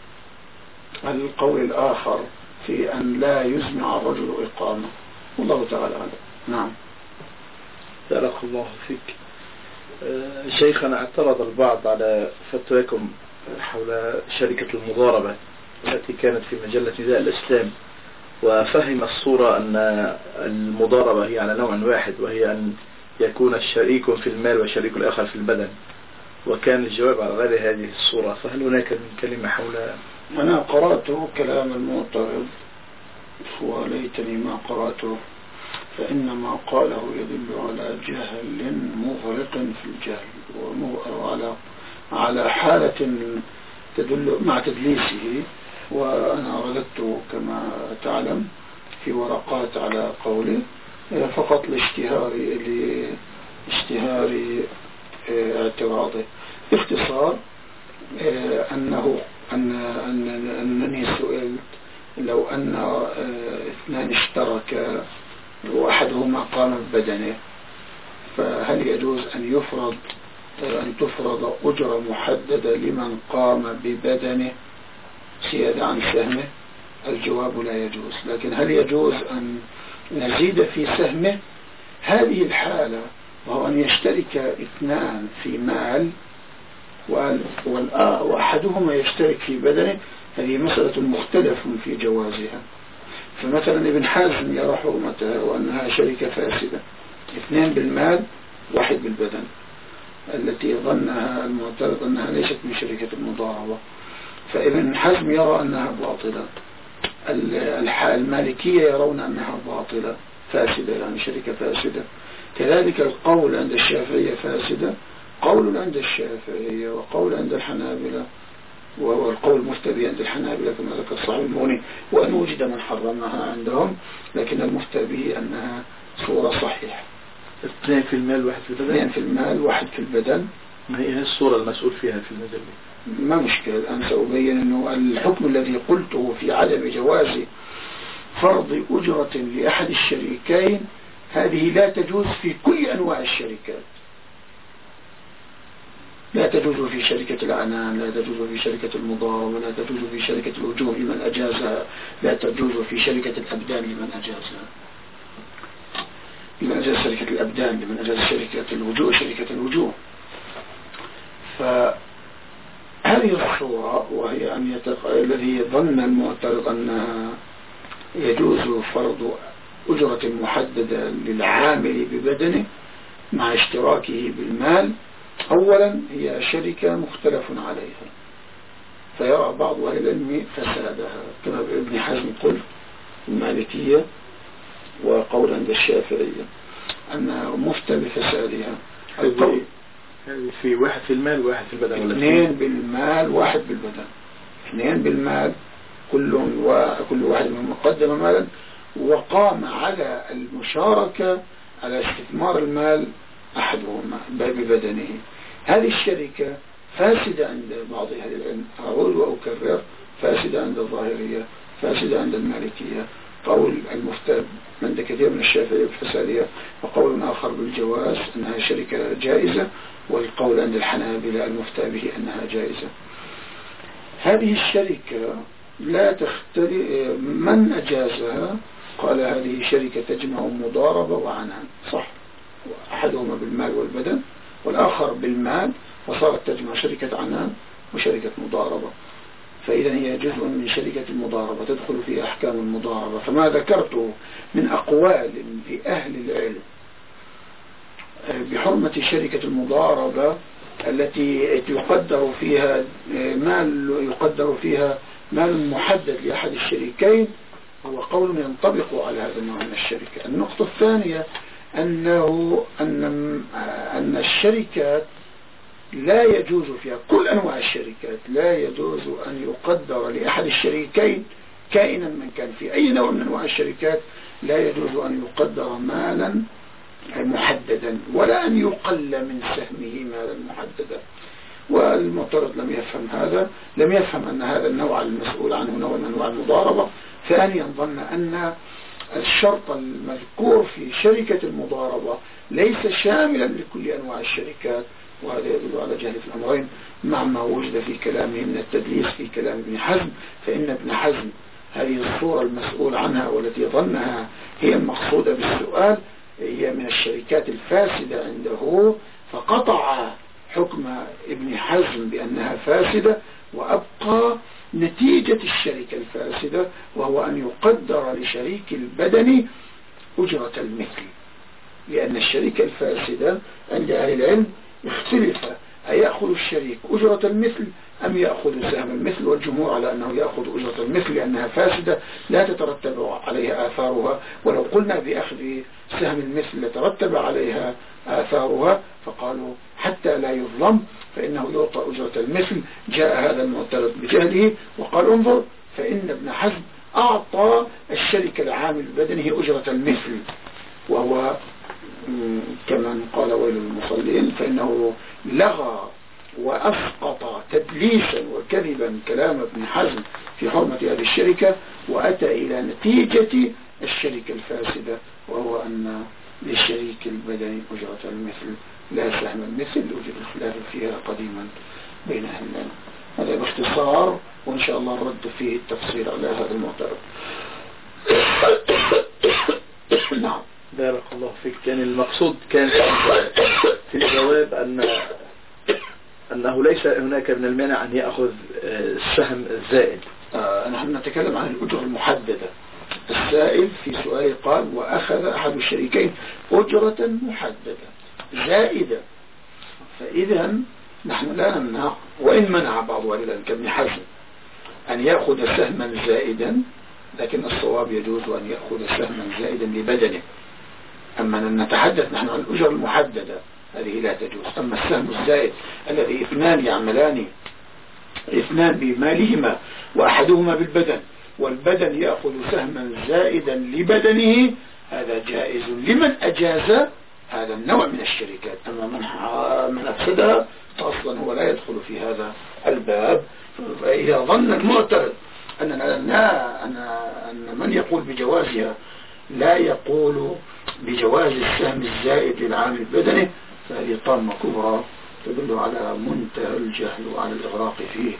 القول الآخر في أن لا يزمع الرجل إقامة، والله تعالى أعلم. نعم. بارك الله فيك. شيخنا، اعترض البعض على فتواكم حول شركة المضاربة التي كانت في مجلة نداء الإسلام، وفهم الصورة أن المضاربة هي على نوع واحد، وهي أن يكون الشريك في المال والشريك الآخر في البدن، وكان الجواب على غير هذه الصورة. فهل هناك من كلمة حول؟ أنا قرأت كلام المعترض وليتني ما قرأته، فإنما قاله يدل على جهل مغرق في الجهل وعلى على حالة تدل مع تدليسه. وأنا رددت كما تعلم في ورقات على قوله فقط لاشتهار لاشتهار اعتراضه. باختصار أنه أن أن أنني سئلت لو أن اثنان اشتركا وأحدهما قام ببدنه فهل يجوز أن يفرض أن تفرض أجرة محددة لمن قام ببدنه زيادة عن سهمه؟ الجواب لا يجوز. لكن هل يجوز أن نزيد في سهمه؟ هذه الحالة وهو أن يشترك اثنان في مال وأحدهما يشترك في بدنه، هذه مسألة مختلف في جوازها. فمثلا ابن حزم يرى حرمتها وأنها شركة فاسدة، اثنين بالمال واحد بالبدن، التي ظنها المعترض أنها ليست من شركة المضاربة. فابن حزم يرى أنها باطلة، المالكية يرون أنها باطلة فاسدة، يعني شركة فاسدة. كذلك القول عند الشافعية فاسدة، قول عند الشافعية وقول عند الحنابلة، وهو القول المفتى عند الحنابلة كما ذكر صاحب المغني، وأن وجد من حرمها عندهم، لكن المفتى به أنها صورة صحيحة. اثنين في المال واحد في البدن. اثنين في المال واحد في البدن. ما هي الصورة المسؤول فيها في المجلة؟ ما مشكلة، أنا سأبين أنه الحكم الذي قلته في عدم جواز فرض أجرة لأحد الشريكين هذه لا تجوز في كل أنواع الشركات. لا تجوز في شركة العنان، لا تجوز في شركة المضاربة، لا تجوز في شركة الوجوه لمن أجازها، لا تجوز في شركة الأبدان لمن أجازها، لمن أجاز شركة الأبدان، لمن أجاز شركة الوجوه شركة الوجوه. فهذه الصورة وهي أن يتق... الذي ظن المعترض أنها يجوز فرض أجرة محددة للعامل ببدنه مع اشتراكه بالمال، أولا هي شركة مختلف عليها، فيرى بعض أهل العلم فسادها كما ابن حزم قل المالكية، وقول عند الشافعية أنها مفتى بفسادها. القول في واحد في المال واحد في البدن، اثنين بالمال واحد بالبدن، اثنين بالمال كل وكل واحد منهم قدم مالا وقام على المشاركة على استثمار المال أحدهما ببدنه. هذه الشركة فاسدة عند بعض أهل العلم، أقول وأكرر، فاسدة عند الظاهرية، فاسدة عند المالكية. قول المفتى عند كثير من الشافعية بفسادها، وقول آخر بالجواز أنها شركة جائزة، والقول عند الحنابلة المفتى به أنها جائزة. هذه الشركة لا تختلف، من أجازها قال هذه شركة تجمع مضاربة وعنان، صح، أحدهما بالمال والبدن والآخر بالمال، فصارت تجمع شركة عنان وشركة مضاربة، فإذا هي جزء من شركة المضاربة تدخل في أحكام المضاربة. فما ذكرته من أقوال لأهل العلم بحرمة شركة المضاربة التي يقدر فيها مال يقدر فيها مال محدد لأحد الشريكين هو قول ينطبق على هذا النوع من الشركة. النقطة الثانية أنه أن أن الشركات لا يجوز فيها، كل أنواع الشركات لا يجوز أن يقدر لأحد الشريكين كائنا من كان، في أي نوع من أنواع الشركات لا يجوز أن يقدر مالا محددا ولا أن يقل من سهمه مالا محددا. والمعترض لم يفهم هذا، لم يفهم أن هذا النوع المسؤول عنه نوع من أنواع المضاربة. ثانيا ظن أن الشرط المذكور في شركة المضاربة ليس شاملا لكل أنواع الشركات، وهذا يدل على جهل في الأمرين مع ما وجد في كلامه من التدليس في كلام ابن حزم. فإن ابن حزم هذه الصورة المسؤول عنها والتي ظنها هي المقصودة بالسؤال هي من الشركات الفاسدة عنده، فقطع حكم ابن حزم بأنها فاسدة، وأبقى نتيجة الشركة الفاسدة وهو أن يقدر لشريك البدن أجرة المثل، لأن الشركة الفاسدة عند أهل العلم اختلف أيأخذ الشريك أجرة المثل أم يأخذ سهم المثل، والجمهور على أنه يأخذ أجرة المثل لأنها فاسدة لا تترتب عليها آثارها، ولو قلنا بأخذ سهم المثل لترتب عليها آثارها، فقالوا حتى لا يظلم فإنه يعطى أجرة المثل. جاء هذا المعترض بجهله وقال انظر فإن ابن حزم أعطى الشركة العامل بدنه أجرة المثل، وهو كمن قال ويل المصلين، فإنه لغى وأسقط تدليسا وكذبا كلام ابن حزم في حرمة هذه الشركة، وأتى إلى نتيجة الشركة الفاسدة وهو أن للشريك البدني أجرة المثل لا سهم المثل، وجد الخلاف فيها قديما بين أهل العلم. هذا باختصار، وإن شاء الله نرد فيه التفصيل على هذا المعترض. نعم بارك الله فيك. كان المقصود كان في الجواب أن أنه ليس هناك من المانع أن يأخذ السهم الزائد. آه نحن نتكلم عن الأجرة المحددة. السائل في سؤال قال وأخذ أحد الشريكين أجرة محددة زائدة، فإذا نحن لا نمنع، وإن منع بعض والدنا كابن حزم أن يأخذ سهما زائدا، لكن الصواب يجوز أن يأخذ سهما زائدا لبدنه. أما أن نتحدث نحن عن الأجرة المحددة هذه لا تجوز. أما السهم الزائد الذي اثنان يعملان اثنان بمالهما وأحدهما بالبدن والبدن يأخذ سهما زائدا لبدنه، هذا جائز لمن أجاز هذا النوع من الشركات. أما من من أفسدها فأصلا هو لا يدخل في هذا الباب. فإذا ظن المعترض أن أن من يقول بجوازها لا يقول بجواز السهم الزائد للعامل البدني، فهذه طامة كبرى تدل على منتهى الجهل وعلى الإغراق فيه.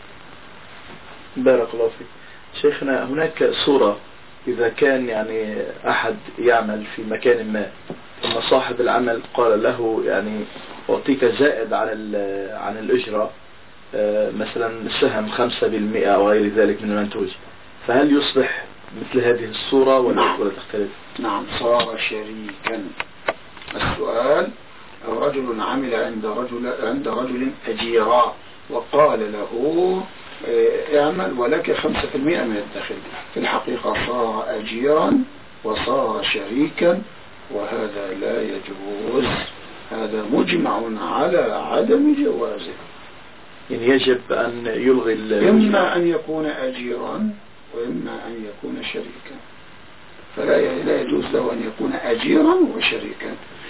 بارك الله فيك. شيخنا، هناك صورة إذا كان يعني أحد يعمل في مكان ما ثم صاحب العمل قال له يعني أعطيك زائد عن عن الأجرة مثلا سهم خمسة بالمئة أو غير ذلك من المنتوج، فهل يصبح مثل هذه الصورة ولا نعم. ولا تختلف؟ نعم، صار شريكا. السؤال: رجل عمل عند رجل عند رجل أجيرا وقال له اعمل ولك خمسة بالمئة من الدخل، في الحقيقة صار أجيرا وصار شريكا، وهذا لا يجوز. هذا مجمع على عدم جوازه. يعني يجب أن يلغي إما أن يكون أجيرا وإما أن يكون شريكا، فلا لا يجوز له أن يكون أجيرا وشريكا.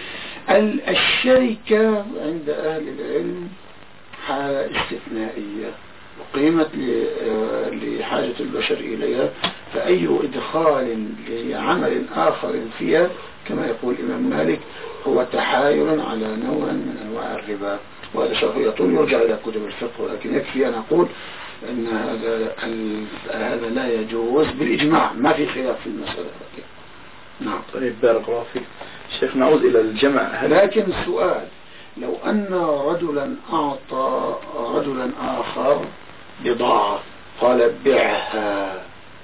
الشركة عند أهل العلم حالة استثنائية وقيمت لحاجة البشر إليها، فأي إدخال لعمل آخر فيها كما يقول الإمام مالك هو تحايل على نوع من أنواع الربا، وهذا شرح يطول يرجع إلى كتب الفقه، ولكن يكفي أن أقول أن هذا هذا لا يجوز بالإجماع، ما في خلاف في المسألة. نعم. طيب، بارك الله فيك. شيخ، نعود إلى الجمع. لكن السؤال: لو أن رجلا أعطى رجلا آخر بضاعة قال بعها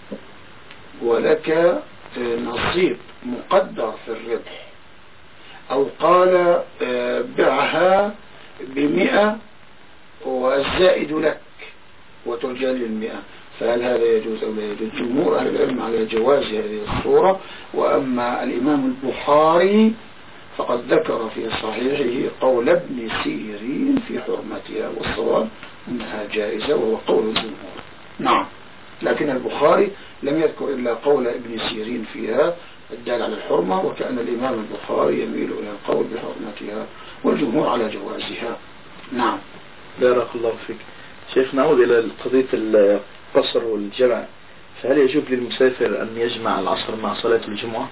ولك نصيب مقدر في الربح، أو قال بعها بمئة والزائد لك وترجى للمئة، فهل هذا يجوز أو لا يجوز؟ جمهور أهل العلم على جواز هذه الصورة. وأما الإمام البخاري فقد ذكر في صحيحه قول ابن سيرين في حرمتها، والصواب أنها جائزة وهو قول الجمهور. نعم، لكن البخاري لم يذكر إلا قول ابن سيرين فيها الدال على الحرمة، وكأن الإمام البخاري يميل إلى القول بحرمتها والجمهور على جوازها. نعم. بارك الله فيك. شيخ، نعود إلى قضية القصر والجمع، فهل يجوز للمسافر أن يجمع العصر مع صلاة الجمعة؟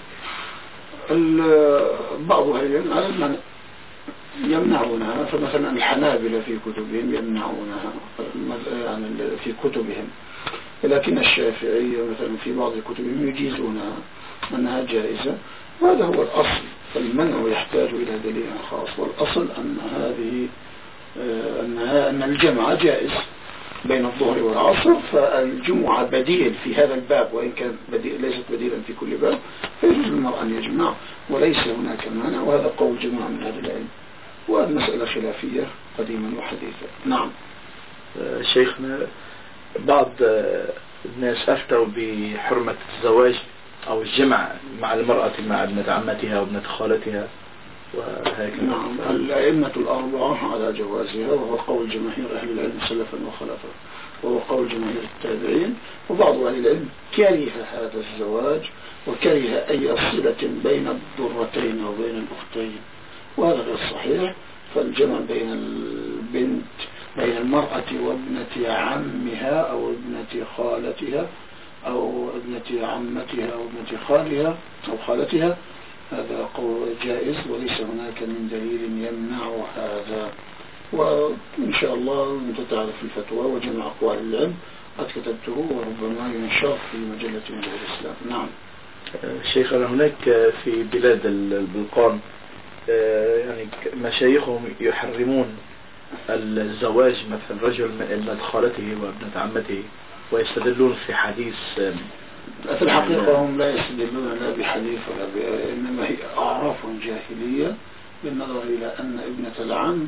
بعض أهل العلم يمنعونها، فمثلا الحنابلة في كتبهم يمنعونها يعني في كتبهم، لكن الشافعية مثلا في بعض كتبهم يجيزونها أنها جائزة، وهذا هو الأصل. فالمنع يحتاج إلى دليل خاص، والأصل أن هذه أنها أن الجمع جائز بين الظهر والعصر، فالجمعة بديل في هذا الباب، وإن كان بديل ليست بديلا في كل باب، فيجوز للمرء أن يجمع وليس هناك مانع، وهذا قول جماعة من أهل العلم، وهذه مسألة خلافية قديما وحديثا. نعم. شيخنا، بعض الناس أفتوا بحرمة الزواج أو الجمع مع المرأة مع ابنة عمتها وابنة خالتها وهكذا. نعم، الأئمة الأربعة على جوازها، وهو قول جماهير أهل العلم سلفا وخلفا، وهو قول جماهير التابعين. وبعض أهل العلم كره هذا الزواج وكره أي صلة بين الضرتين أو بين الأختين، وهذا غير صحيح. فالجمع بين البنت بين المرأة وابنة عمها أو ابنة خالتها أو ابنة عمتها أو ابنة خالها أو خالتها هذا قول جائز، وليس هناك من دليل يمنع هذا. وإن شاء الله أنت تعرف الفتوى وجمع أقوال العلم قد كتبته، وربما ينشر في مجلة من الإسلام. نعم. شيخنا، هناك في بلاد البلقان يعني مشايخهم يحرمون الزواج مثلا رجل من ابنة خالته وابنة عمته، ويستدلون في حديث. في الحقيقة هم لا يستدلون لا بحديث ولا ب... إنما هي أعراف جاهلية، بالنظر إلى أن ابنة العم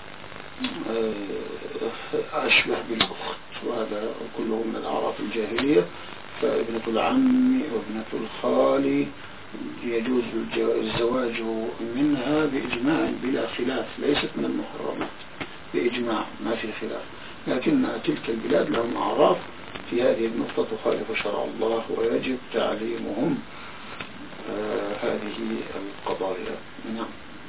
أشبه بالأخت، وهذا كله من الأعراف الجاهلية. فابنة العم وابنة الخال يجوز الزواج منها بإجماع بلا خلاف، ليست من المحرمات بإجماع ما في خلاف، لكن تلك البلاد لهم أعراف في هذه النقطة تخالف شرع الله ويجب تعليمهم آه هذه القضايا. نعم.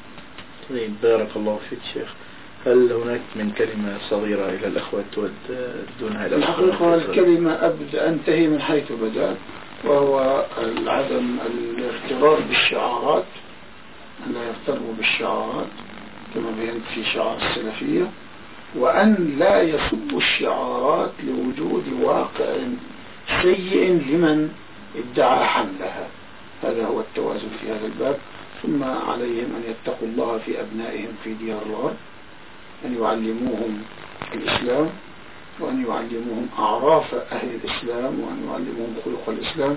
طيب بارك الله فيك شيخ. هل هناك من كلمة صغيرة إلى الأخوة تودونها إلى الحقيقة الكلمة أبدأ أنتهي من حيث بدأت، وهو عدم الاغترار بالشعارات، أن لا يغتروا بالشعارات كما بينت في شعار السلفية، وأن لا يسبوا الشعارات لوجود واقع سيء لمن ادعى حملها. هذا هو التوازن في هذا الباب. ثم عليهم أن يتقوا الله في أبنائهم في ديار الغرب، أن يعلموهم الإسلام، وأن يعلموهم أعراف أهل الإسلام، وأن يعلموهم خلق الإسلام.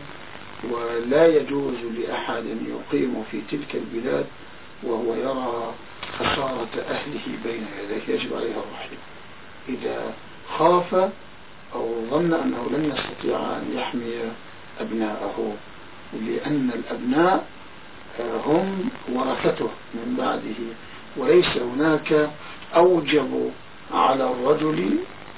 ولا يجوز لأحد يقيم في تلك البلاد وهو يرى خسارة أهله بين يديه، يجب عليها الرحيل إذا خاف أو ظن أنه لن يستطيع أن يحمي أبناءه، لأن الأبناء هم ورثته من بعده، وليس هناك أوجب على الرجل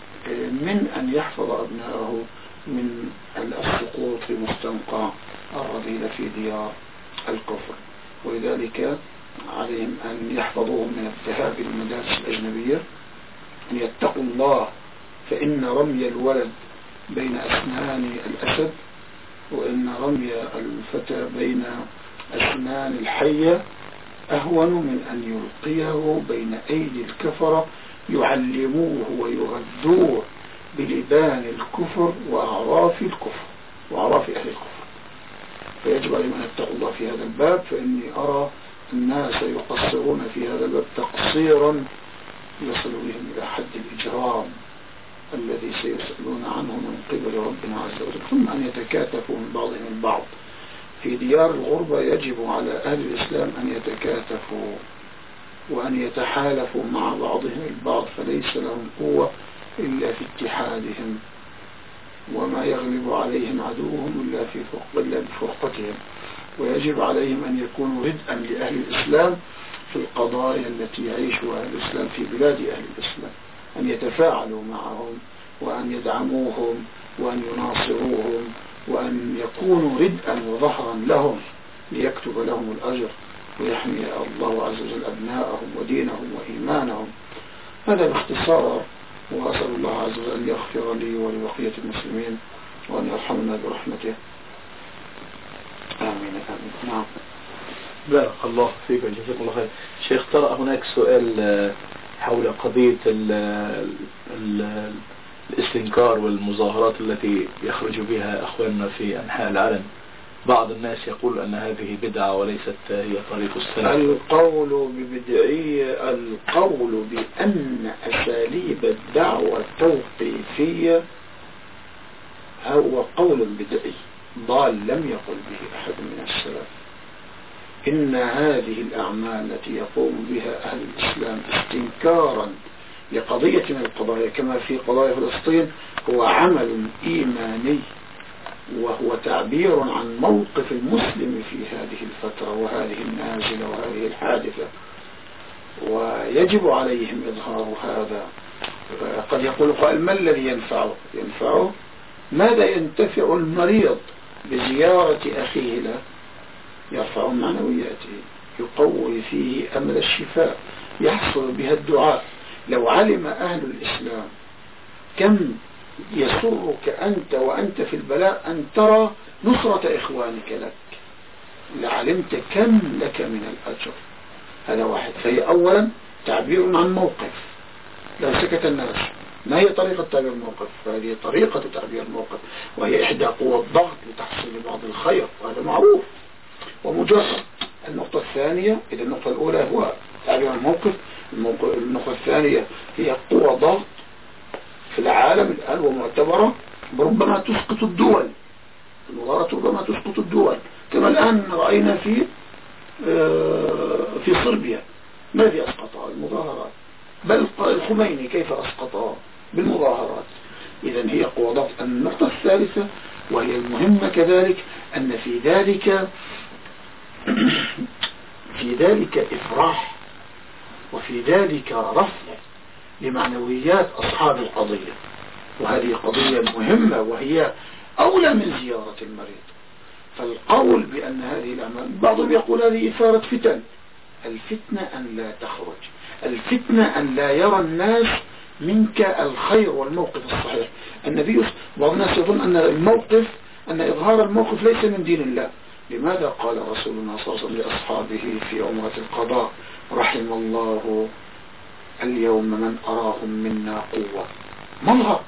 من أن يحفظ أبناءه من السقوط في مستنقع الرذيلة في ديار الكفر. ولذلك عليهم أن يحفظوهم من الذهاب إلى المدارس الأجنبية، أن يتقوا الله، فإن رمي الولد بين أسنان الأسد، وإن رمي الفتى بين أسنان الحية أهون من أن يلقيه بين أيدي الكفرة يعلموه ويغذوه بلبان الكفر وأعراف الكفر وأعراف أهل الكفر. فيجب عليهم أن يتقوا الله في هذا الباب، فإني أرى الناس يقصرون في هذا الباب تقصيرا يصل بهم إلى حد الإجرام الذي سيسألون عنه من قبل ربنا عز وجل. ثم أن يتكاتفوا من بعضهم البعض. في ديار الغربة يجب على أهل الإسلام أن يتكاتفوا وأن يتحالفوا مع بعضهم البعض، فليس لهم قوة إلا في اتحادهم، وما يغلب عليهم عدوهم إلا في إلا بفرقتهم. ويجب عليهم أن يكونوا ردءا لأهل الإسلام في القضايا التي يعيشها أهل الإسلام في بلاد أهل الإسلام، أن يتفاعلوا معهم وأن يدعموهم وأن يناصروهم وأن يكونوا ردءا وظهرا لهم ليكتب لهم الأجر ويحمي الله عز وجل أبناءهم ودينهم وإيمانهم. هذا باختصار، وأسأل الله عز وجل أن يغفر لي ولبقية المسلمين وأن يرحمنا برحمته. آمين آمين. نعم. بارك الله فيك وجزاكم الله خير. شيخ، ترى هناك سؤال حول قضية ال ال الاستنكار والمظاهرات التي يخرج بها أخواننا في أنحاء العالم. بعض الناس يقول أن هذه بدعة وليست هي طريق السلف. القول ببدعية، القول بأن أساليب الدعوة التوقيفية هو قول بدعي ضال لم يقل به أحد من السلف. إن هذه الأعمال التي يقوم بها أهل الإسلام استنكارا لقضية من القضايا كما في قضايا فلسطين هو عمل إيماني، وهو تعبير عن موقف المسلم في هذه الفترة وهذه النازلة وهذه الحادثة، ويجب عليهم إظهار هذا. قد يقول قائل: ما الذي ينفعه؟ ينفعه ماذا ينتفع المريض بزيارة أخيه له؟ يرفع معنوياته، يقوي فيه أمل الشفاء، يحصل بها الدعاء. لو علم أهل الإسلام كم يسرك أنت وأنت في البلاء أن ترى نصرة إخوانك لك لعلمت كم لك من الأجر. هذا واحد. فهي أولا تعبير عن موقف. لو سكت الناس، ما هي طريقة تعبير الموقف؟ فهذه طريقة تعبير الموقف، وهي إحدى قوى الضغط لتحصيل بعض الخير، وهذا معروف ومجرد. النقطة الثانية، إذا النقطة الأولى هو تعبير الموقف، النقطة الثانية هي قوى ضغط في العالم الآن ومعتبرة، ربما تسقط الدول. المظاهرات ربما تسقط الدول، كما الآن رأينا في في صربيا ماذا أسقطها المظاهرات، بل الخميني كيف أسقطها بالمظاهرات. إذن هي قوى ضغط. النقطة الثالثة وهي المهمة كذلك، أن في ذلك في ذلك إفراح وفي ذلك رفع لمعنويات أصحاب القضية، وهذه قضية مهمة وهي أولى من زيارة المريض. فالقول بأن هذه الأعمال، بعضهم يقول هذه إثارة فتن. الفتنة أن لا تخرج، الفتنة أن لا يرى الناس منك الخير والموقف الصحيح. النبي بعض الناس يظن أن الموقف أن إظهار الموقف ليس من دين الله. لماذا قال رسولنا صلى الله عليه وسلم لأصحابه في عمرة القضاء: رحم الله اليوم من أراهم منا قوة؟ مظهر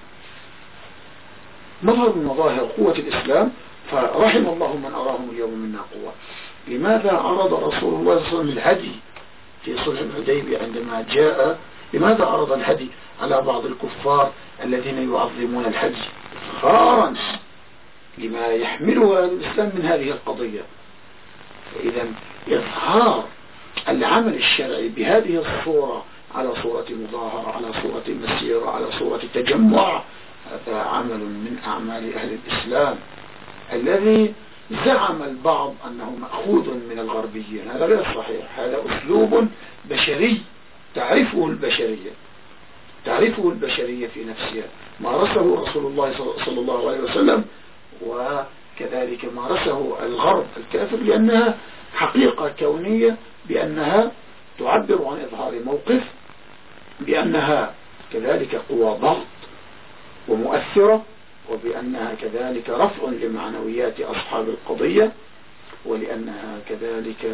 مظهر من مظاهر قوة الإسلام، فرحم الله من أراهم اليوم منا قوة. لماذا عرض رسول الله صلى الله عليه وسلم الهدي في صلح الحديبية عندما جاء؟ لماذا عرض الهدي على بعض الكفار الذين يعظمون الحج إفخارا لما يحمله الإسلام من هذه القضية؟ إذا إظهار العمل الشرعي بهذه الصورة، على صورة مظاهرة، على صورة مسيرة، على صورة تجمع، هذا عمل من أعمال أهل الإسلام الذي زعم البعض أنه مأخوذ من الغربيين. هذا غير صحيح، هذا أسلوب بشري تعرفه البشرية تعرفه البشرية في نفسها، مارسه رسول الله صلى الله عليه وسلم، وكذلك مارسه الغرب الكافر، لأنها حقيقة كونية، بأنها تعبر عن إظهار موقف، بأنها كذلك قوى ضغط ومؤثرة، وبأنها كذلك رفع لمعنويات أصحاب القضية، ولأنها كذلك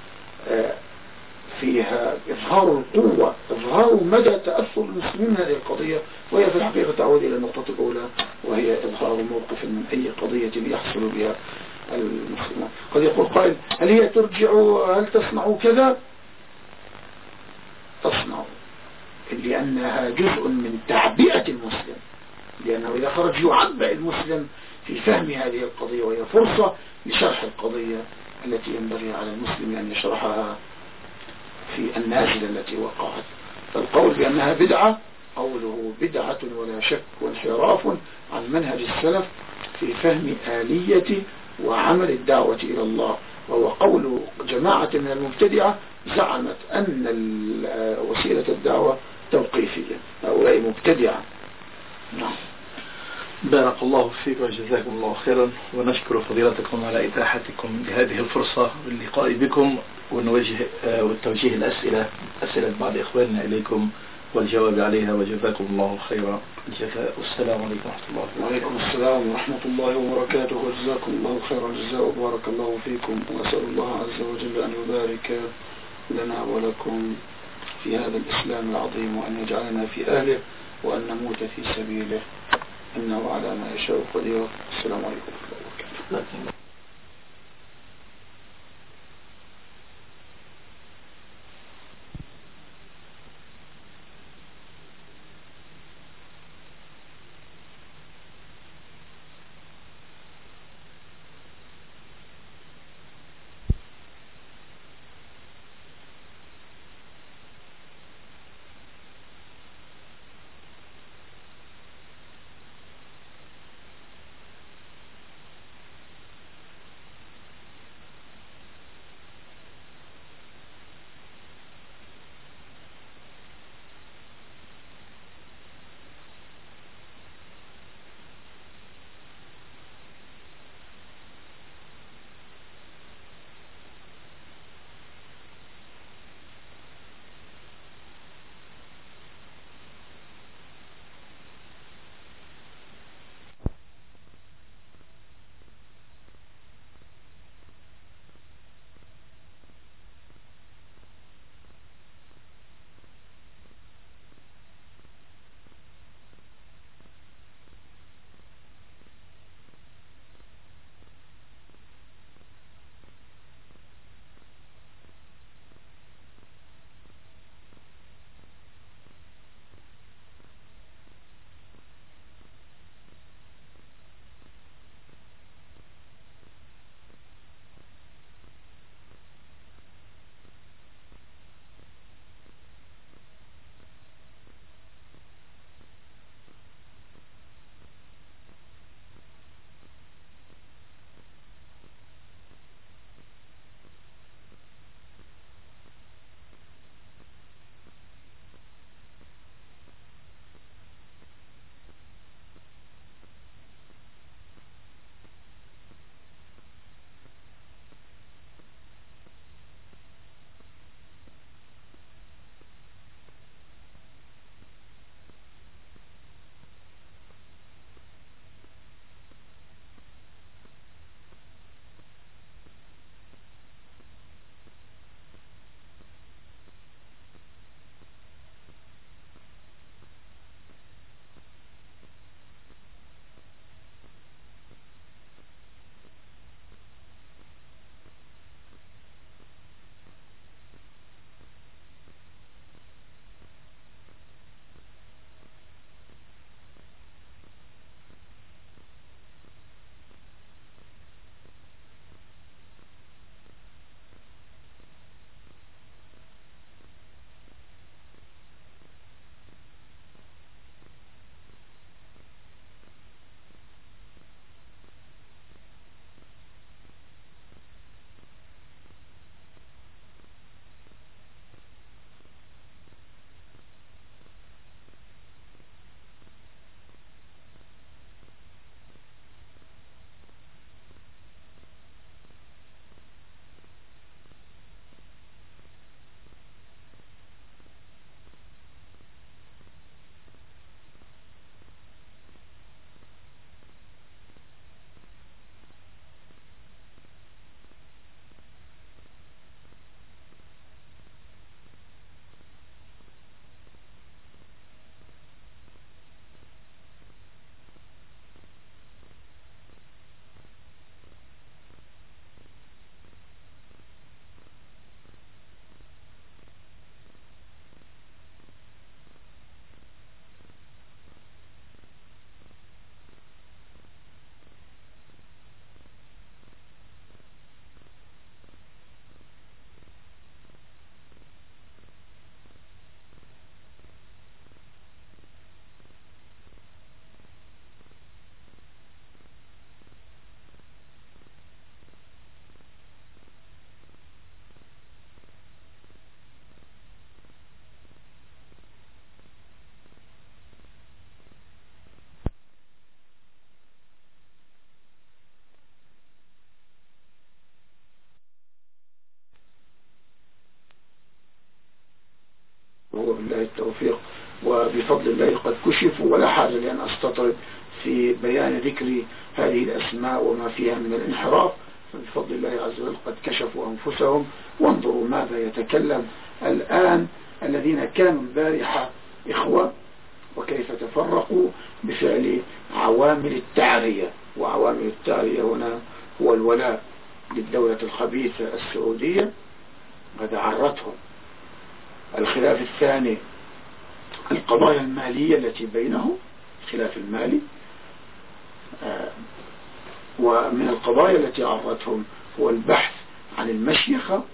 فيها إظهار القوة، إظهار مدى تأثر المسلمين هذه القضية. وهي في الحقيقة تعود إلى النقطة الأولى، وهي إظهار موقف من أي قضية يحصل بها المسلمون. قد يقول قائل: هل هي ترجع، هل تصنع كذا؟ تصنع، لأنها جزء من تعبئة المسلم، لأنه إذا خرج يعبئ المسلم في فهم هذه القضية، وهي فرصة لشرح القضية التي ينبغي على المسلم أن يشرحها في النازلة التي وقعت. فالقول بأنها بدعة قوله بدعة ولا شك وانحراف عن منهج السلف في فهم آلية وعمل الدعوة إلى الله، وهو قول جماعة من المبتدعة زعمت أن وسيلة الدعوة توقيفية. هؤلاء مبتدعة. نعم. بارك الله فيك وجزاكم الله خيرا، ونشكر فضيلتكم على إتاحتكم لهذه الفرصة واللقاء بكم، ونوجه والتوجيه الأسئلة أسئلة بعض إخواننا إليكم والجواب عليها، وجزاكم الله خيرا الجزاء. والسلام عليكم ورحمة الله وبركاته. وعليكم السلام ورحمة الله وبركاته، وجزاكم الله خير الجزاء وبارك الله فيكم، وأسأل الله عز وجل أن يبارك لنا ولكم في هذا الإسلام العظيم، وأن يجعلنا في أهله، وأن نموت في سبيله، إنه على ما يشاء قدير. السلام عليكم ورحمة الله وبركاته. وهو بالله التوفيق، وبفضل الله قد كشفوا، ولا حاجة لأن أستطرد في بيان ذكر هذه الأسماء وما فيها من الانحراف. فبفضل الله عز وجل قد كشفوا أنفسهم، وانظروا ماذا يتكلم الآن الذين كانوا البارحة إخوة، وكيف تفرقوا بفعل عوامل التعرية. وعوامل التعرية هنا هو الولاء للدولة الخبيثة السعودية، هذا عرتهم. الخلاف الثاني القضايا المالية التي بينهم، الخلاف المالي. آه ومن القضايا التي عرتهم هو البحث عن المشيخة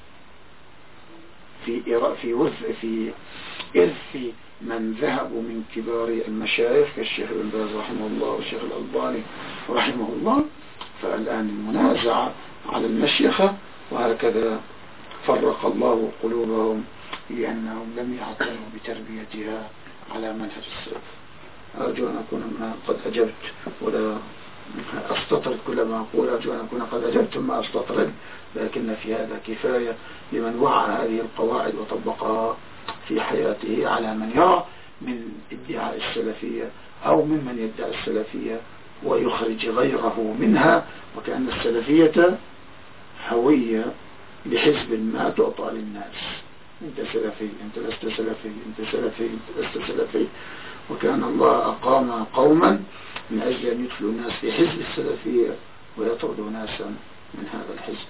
في في وث في إرث من ذهبوا من كبار المشايخ كالشيخ ابن باز رحمه الله والشيخ الألباني رحمه الله. فالآن المنازعة على المشيخة، وهكذا فرق الله قلوبهم لأنهم لم يعتنوا بتربيتها على منهج السلف. أرجو أن أكون قد أجبت، ولا أستطرد كل ما أقول. أرجو أن أكون قد أجبت ثم أستطرد، لكن في هذا كفاية لمن وعى هذه القواعد وطبقها في حياته على من يرى من ادعاء السلفية أو ممن يدعي السلفية ويخرج غيره منها، وكأن السلفية هوية لحزب ما تعطى للناس. انت سلفي، انت لست سلفي، انت سلفي، انت لست سلفي. وكان الله أقام قوما من أجل أن يدخلوا الناس في حزب السلفية ويطردوا ناسا من هذا الحزب.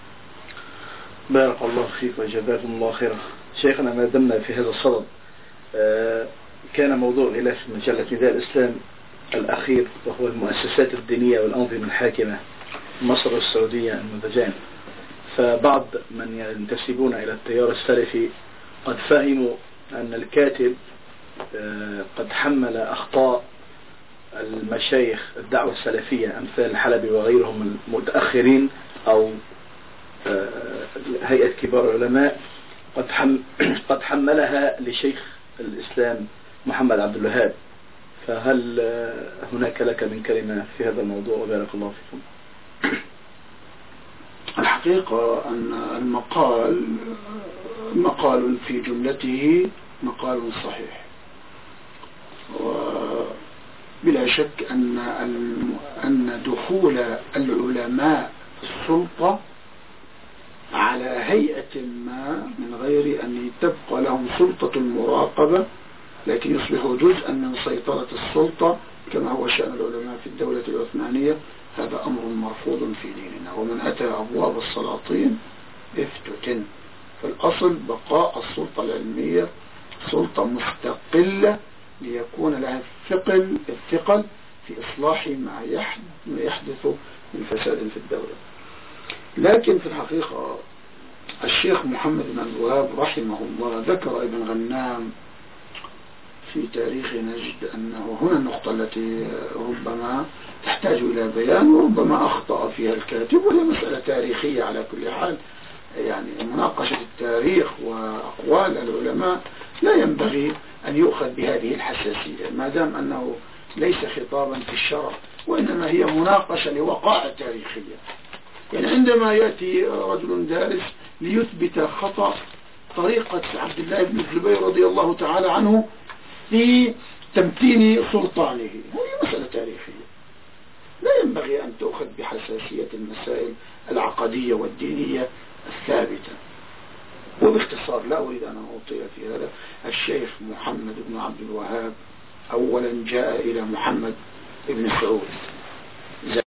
بارك الله فيك وجزاكم الله خيرا. شيخنا، ما دمنا في هذا الصدد، كان موضوع الغلاف في مجلة نداء الإسلام الأخير وهو المؤسسات الدينية والأنظمة الحاكمة مصر والسعودية النموذجان. فبعض من ينتسبون إلى التيار السلفي قد فهموا أن الكاتب قد حمل أخطاء المشايخ الدعوة السلفية أمثال الحلبي وغيرهم المتأخرين أو هيئة كبار العلماء قد حم قد حملها لشيخ الإسلام محمد عبد الوهاب. فهل هناك لك من كلمة في هذا الموضوع؟ وبارك الله فيكم. الحقيقة أن المقال مقال في جملته مقال صحيح، وبلا شك أن أن دخول العلماء السلطة على هيئة ما من غير أن تبقى لهم سلطة المراقبة، لكن يصبحوا جزءا من سيطرة السلطة كما هو شأن العلماء في الدولة العثمانية، هذا أمر مرفوض في ديننا. ومن أتى أبواب السلاطين افتتن. فالأصل بقاء السلطة العلمية سلطة مستقلة ليكون لها الثقل الثقل في إصلاح ما يحدث من فساد في الدولة. لكن في الحقيقة الشيخ محمد بن عبد الوهاب رحمه الله ذكر ابن غنام في تاريخ نجد أنه هنا النقطة التي ربما تحتاج إلى بيان وربما أخطأ فيها الكاتب، وهي مسألة تاريخية على كل حال. يعني مناقشة التاريخ وأقوال العلماء لا ينبغي أن يؤخذ بهذه الحساسية ما دام أنه ليس خطابا في الشرع، وإنما هي مناقشة لوقائع تاريخية. يعني عندما يأتي رجل دارس ليثبت خطأ طريقة عبد الله بن الزبير رضي الله تعالى عنه في تمكين سلطانه، هذه مسألة تاريخية لا ينبغي أن تأخذ بحساسية المسائل العقدية والدينية الثابتة. وباختصار لا أريد أن أطيل في هذا، الشيخ محمد بن عبد الوهاب أولا جاء إلى محمد بن سعود